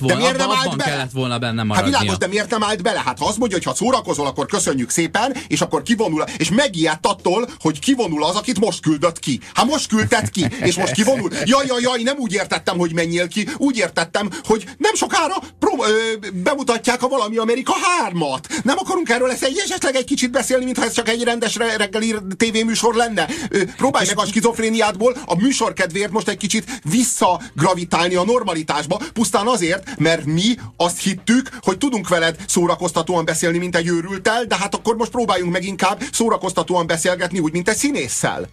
volna benne maradnia. Hát világos, de miért nem állt bele? Hát ha azt mondja, hogy ha szórakozol, akkor köszönjük szépen, és akkor kivonul, és megijedt attól, hogy kivonul az, akit most küldött ki. Hát most küldted ki, és most kivonul. Jaj, nem úgy értettem, hogy menjél ki, úgy értettem, hogy nem sokára bemutatják a Valami Amerika 3-at. Nem akarunk erről esetleg egy kicsit beszélni, mintha ez csak egy rendes reggeli tévéműsor lenne. Próbálj meg a skizofréniádból a műsor kedvéért most egy kicsit visszagravitálni a normalitásba, pusztán azért, mert mi azt hittük, hogy tudunk veled szórakoztatóan beszélni, mint egy őrülttel, de hát akkor most próbáljunk meg inkább szórakoztatóan beszélgetni, úgy, mint egy színésszel.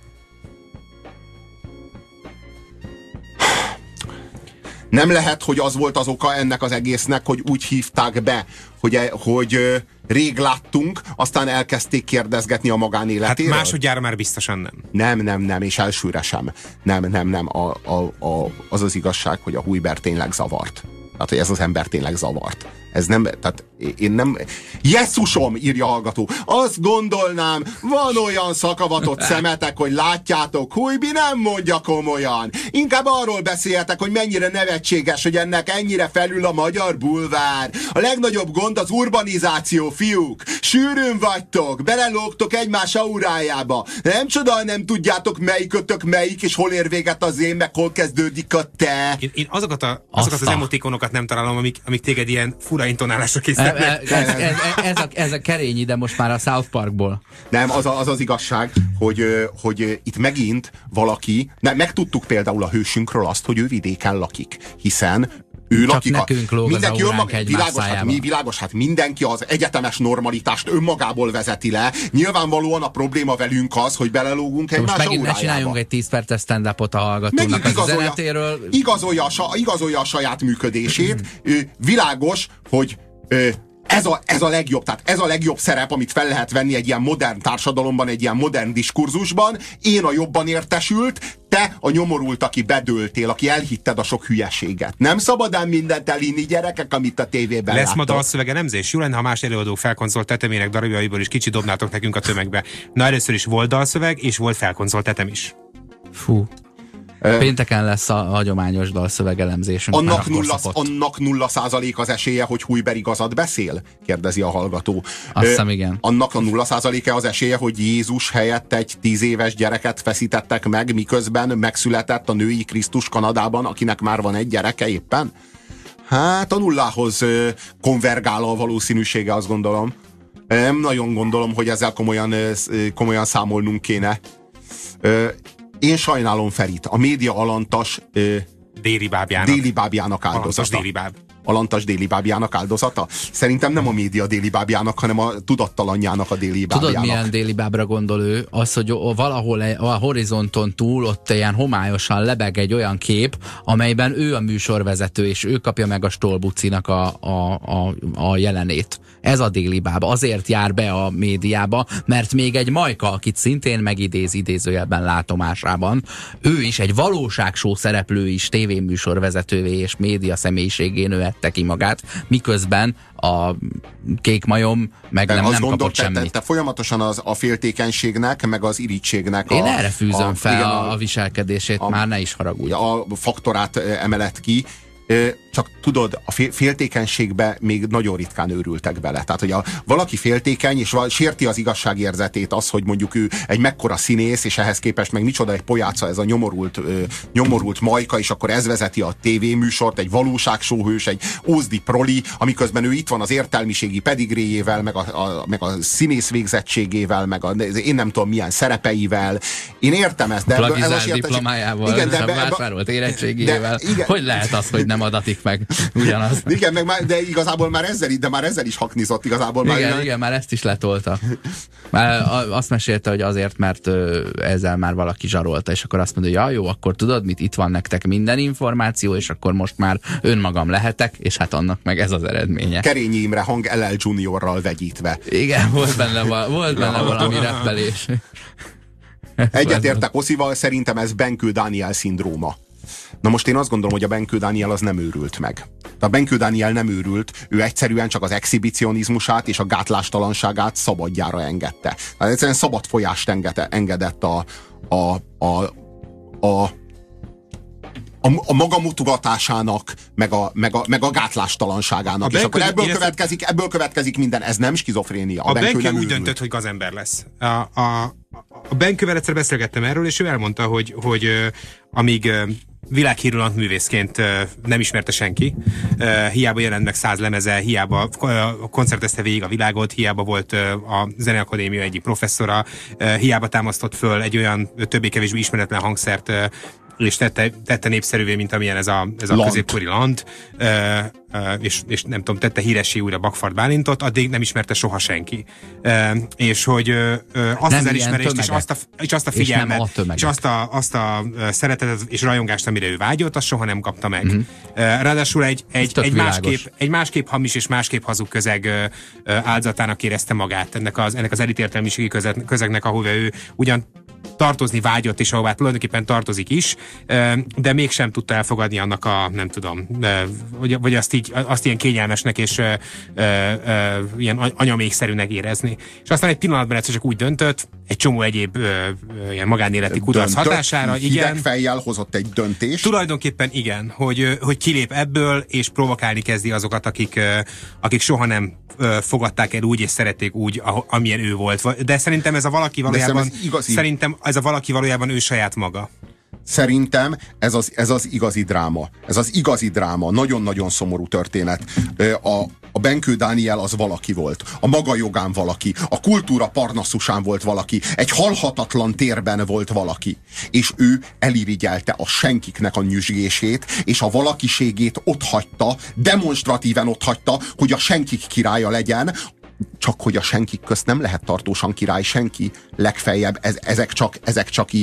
Nem lehet, hogy az volt az oka ennek az egésznek, hogy úgy hívták be, hogy rég láttunk, aztán elkezdték kérdezgetni a magánéletéről. Hát másodjára már biztosan nem. Nem, és elsőre sem. Nem. Az az igazság, hogy a Hujber tényleg zavart. Tehát, hogy ez az ember tényleg zavart. Ez nem, tehát én nem... Jesszusom, írja a hallgató. Azt gondolnám, van olyan szakavatott szemetek, hogy látjátok, Hujbi nem mondja komolyan. Inkább arról beszéltek, hogy mennyire nevetséges, hogy ennek ennyire felül a magyar bulvár. A legnagyobb gond az urbanizáció, fiúk. Sűrűn vagytok, belelógtok egymás aurájába. Nem csoda, nem tudjátok melyikötök melyik, és hol ér véget az én, meg hol kezdődik a te. Én azokat az emotikonokat nem találom, amik téged ilyen fura intonálásra készítenek. Ez a Kerényi, de most már a South Parkból. Nem, az igazság, hogy itt megint valaki, megtudtuk például a hősünkről azt, hogy ő vidéken lakik, hiszen ő csak lakik. Nekünk lóg mindenki világos, hát mindenki az egyetemes normalitást önmagából vezeti le. Nyilvánvalóan a probléma velünk az, hogy belelógunk egymás órájába. Megint ne csináljunk egy 10 perces stand-upot a hallgatónak az üzenetéről. Igazolja a saját működését. Világos, hogy ez a legjobb, tehát ez a legjobb szerep, amit fel lehet venni egy ilyen modern társadalomban, egy ilyen modern diskurzusban. Én a jobban értesült, te a nyomorult, aki bedőltél, aki elhitted a sok hülyeséget. Nem szabad ám mindent elhinni, gyerekek, amit a tévében lesz láttok. ma dalszövegelemzés? Jó lenne, ha más előadók felkonzolt tetemének darabjaiból is kicsit dobnátok nekünk a tömegbe. Na, először is volt dalszöveg, és volt felkonzolt tetem is. Fú. Pénteken lesz a hagyományos dalszövegelemzésünk. Annak 0% az esélye, hogy Hujber igazat beszél? Kérdezi a hallgató. Azt hiszem, igen. Annak a 0%-e az esélye, hogy Jézus helyett egy 10 éves gyereket feszítettek meg, miközben megszületett a női Krisztus Kanadában, akinek már van egy gyereke éppen? Hát a nullához konvergál a valószínűsége, azt gondolom. Nem nagyon gondolom, hogy ezzel komolyan számolnunk kéne. Én sajnálom Ferit, a média alantas déli bábjának áldozata. Alantas déli bábjának áldozata? Szerintem nem a média déli bábjának, hanem a tudattalanjának a déli bábjának. Tudod, milyen déli bábra gondol ő? Az, hogy valahol a horizonton túl ott ilyen homályosan lebeg egy olyan kép, amelyben ő a műsorvezető, és ő kapja meg a Stolbucinak a jelenét. Ez a déli báb. Azért jár be a médiába, mert még egy Majka, akit szintén megidéz idézőjelben látomásában, ő is egy valóságshow szereplő is, tévéműsorvezetővé és média személyiségé nőhette ki magát, miközben a kék majom meg nem kapott semmit. Te folyamatosan a féltékenységnek, meg az irítségnek én erre fűzöm fel a viselkedését, már ne is haragudj. A faktorát emelet ki. Csak tudod, a féltékenységbe még nagyon ritkán őrültek bele. Tehát, hogy valaki féltékeny, és sérti az igazságérzetét az, hogy mondjuk ő egy mekkora színész, és ehhez képest meg micsoda egy pojáca ez a nyomorult Majka, és akkor ez vezeti a tévéműsort, egy valóságsóhős, egy ózdi proli, amiközben ő itt van az értelmiségi pedigréjével, meg a színész végzettségével, meg én nem tudom milyen szerepeivel. Én értem ezt, de ez a diplomájával, igen, de vásárolt érettségével. Hogy lehet az, hogy nem adatik meg ugyanaz? Igen, de igazából már ezzel is haknizott. Igen, már ezt is letolta. Már azt mesélte, hogy azért, mert ezzel már valaki zsarolta, és akkor azt mondja, hogy jó, akkor tudod mit, itt van nektek minden információ, és akkor most már önmagam lehetek, és hát annak meg ez az eredménye. Kerényi Imre hang LL Juniorral vegyítve. Igen, volt benne valami reppelés. Egyetértek Oszival, szerintem ez Benkő Dániel szindróma. Na most én azt gondolom, hogy a Benkő Dániel az nem őrült meg. De a Benkő Dániel nem őrült, ő egyszerűen csak az exhibicionizmusát és a gátlástalanságát szabadjára engedte. Tehát egyszerűen szabad folyást engedett a maga mutogatásának, meg a gátlástalanságának. És akkor ebből következik minden. Ez nem skizofrénia. A Benkő úgy döntött, hogy gazember lesz. A Benkővel egyszer beszélgettem erről, és ő elmondta, hogy amíg világhírű művészként nem ismerte senki, hiába jelent meg 100 lemeze, hiába koncertezte végig a világot, hiába volt a Zeneakadémia egyik professzora, hiába támasztott föl egy olyan többé-kevésbé ismeretlen hangszert, és tette népszerűvé, mint amilyen ez a középkori lant, és nem tudom, tette híressé újra Bakfard Bálintot, addig nem ismerte soha senki. És hogy azt az elismerést, és azt a figyelmet, és azt a szeretetet és rajongást, amire ő vágyott, azt soha nem kapta meg. Ráadásul egy másképp hamis és másképp hazug közeg áldozatának érezte magát, ennek az elitértelmiségi közegnek, ahova ő ugyan tartozni vágyott, és ahová tulajdonképpen tartozik is, de mégsem tudta elfogadni annak nem tudom, vagy azt ilyen kényelmesnek és ilyen anyamékszerűnek érezni. És aztán egy pillanatban egyszer csak úgy döntött, egy csomó egyéb ilyen magánéleti kudarc hatására, igen. Hideg fejjel hozott egy döntést. Tulajdonképpen igen, hogy kilép ebből, és provokálni kezdi azokat, akik soha nem fogadták el úgy, és szerették úgy, amilyen ő volt. De szerintem ez a valaki valójában ő saját maga. Szerintem ez az igazi dráma. Ez az igazi dráma. Nagyon-nagyon szomorú történet. A Benkő Dániel az valaki volt. A maga jogán valaki. A kultúra Parnasszusán volt valaki. Egy halhatatlan térben volt valaki. És ő elirigyelte a senkiknek a nyüzsgését, és a valakiségét otthagyta, demonstratíven otthagyta, hogy a senkik királya legyen, csak hogy a senkik közt nem lehet tartósan király senki. Legfeljebb ezek csak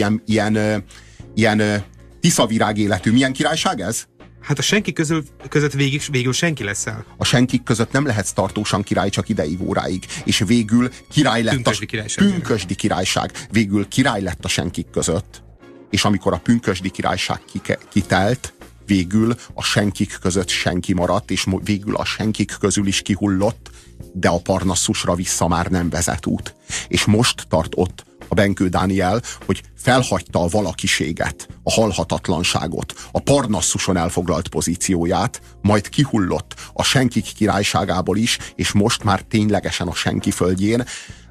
ilyen tiszavirág életű. Milyen királyság ez? Hát a senki között végül senki leszel. A senkik között nem lehetsz tartósan király, csak ideig, óráig. És végül király lett pünkösdi királyság. Végül király lett a senkik között. És amikor a pünkösdi királyság kitelt, végül a senkik között senki maradt, és végül a senkik közül is kihullott, de a Parnasszusra vissza már nem vezet út. És most tart ott a Benkő Dániel, hogy felhagyta a valakiséget, a halhatatlanságot, a Parnassuson elfoglalt pozícióját, majd kihullott a senkik királyságából is, és most már ténylegesen a senki földjén,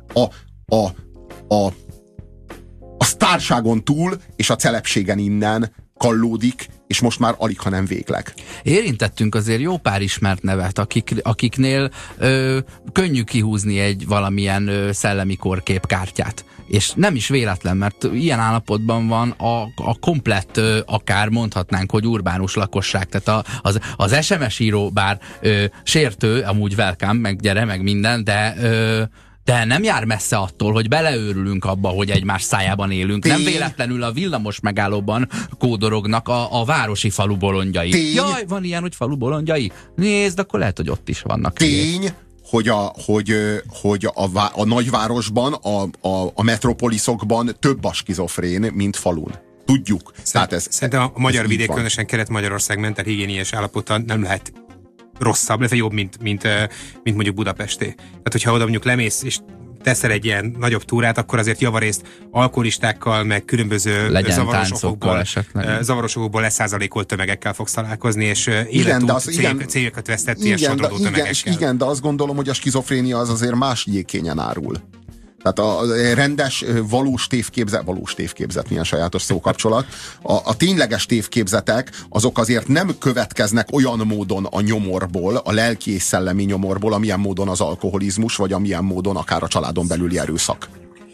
a sztárságon túl és a celebségen innen kallódik, és most már aligha nem végleg. Érintettünk azért jó pár ismert nevet, akiknél könnyű kihúzni egy valamilyen szellemi kórképkártyát. És nem is véletlen, mert ilyen állapotban van a komplett, akár mondhatnánk, hogy urbánus lakosság. Tehát az SMS író bár sértő, amúgy welcome, meg gyere, meg minden, de nem jár messze attól, hogy beleőrülünk abba, hogy egymás szájában élünk. Nem véletlenül a villamos megállóban kódorognak a városi falu bolondjai. Jaj, van ilyen, hogy falu bolondjai? Nézd, akkor lehet, hogy ott is vannak. Tény, hogy a nagyvárosban, a metropoliszokban több a skizofrén, mint falun. Tudjuk. Szerintem a magyar vidék, különösen Kelet-Magyarország mentálhigiéniás állapota nem lehet rosszabb, illetve jobb, mint mondjuk Budapesté. Tehát, hogyha oda mondjuk lemész, teszel egy nagyobb túrát, akkor azért javarészt alkoholistákkal, meg különböző zavarosokból leszázalékolt tömegekkel fogsz találkozni, és céljukat vesztett ilyen sodrodó tömegekkel. Igen, de azt gondolom, hogy a skizofrénia az azért más jégkényen árul. Tehát a rendes, valós tévképzet, milyen sajátos szókapcsolat. A tényleges tévképzetek, azok azért nem következnek olyan módon a nyomorból, a lelki és szellemi nyomorból, amilyen módon az alkoholizmus, vagy amilyen módon akár a családon belüli erőszak.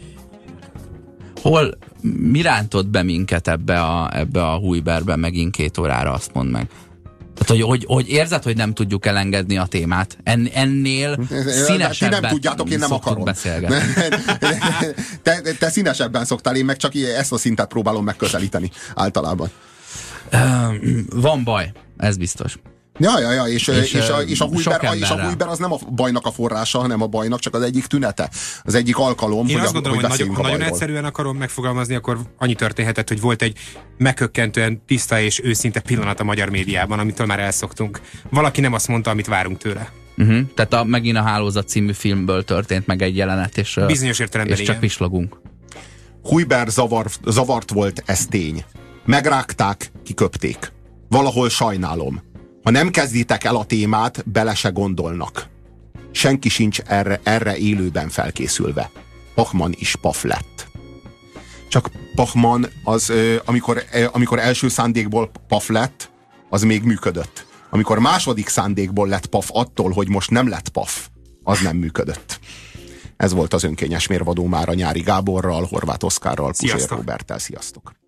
Mi rántott be minket ebbe a Hujberbe megint 2 órára, azt mondd meg? Tehát, hogy érzed, hogy nem tudjuk elengedni a témát? Ennél színesebben nem tudjátok, én nem akarom. Te színesebben szoktál, én meg csak ezt a szintet próbálom megközelíteni általában. Van baj, ez biztos. Ja, és a Hujber az nem a bajnak a forrása, hanem a bajnak csak az egyik tünete. Az egyik alkalom, én azt gondolom, hogy nagyon egyszerűen akarom megfogalmazni, akkor annyi történhetett, hogy volt egy meghökkentően tiszta és őszinte pillanat a magyar médiában, amitől már elszoktunk. Valaki nem azt mondta, amit várunk tőle. Tehát megint a Hálózat című filmből történt meg egy jelenet, és, bizonyos értelemben és csak pislogunk. Hujber zavart volt, ez tény. Megrágták, kiköpték. Valahol sajnálom. Ha nem kezditek el a témát, bele se gondolnak. Senki sincs erre élőben felkészülve. Pachmann is paf lett. Csak Pachmann az, amikor első szándékból paf lett, az még működött. Amikor második szándékból lett paf attól, hogy most nem lett paf, az nem működött. Ez volt az önkényes mérvadó mára Nyári Gáborral, Horváth Oszkárral, Puzsér Róberttel. Sziasztok!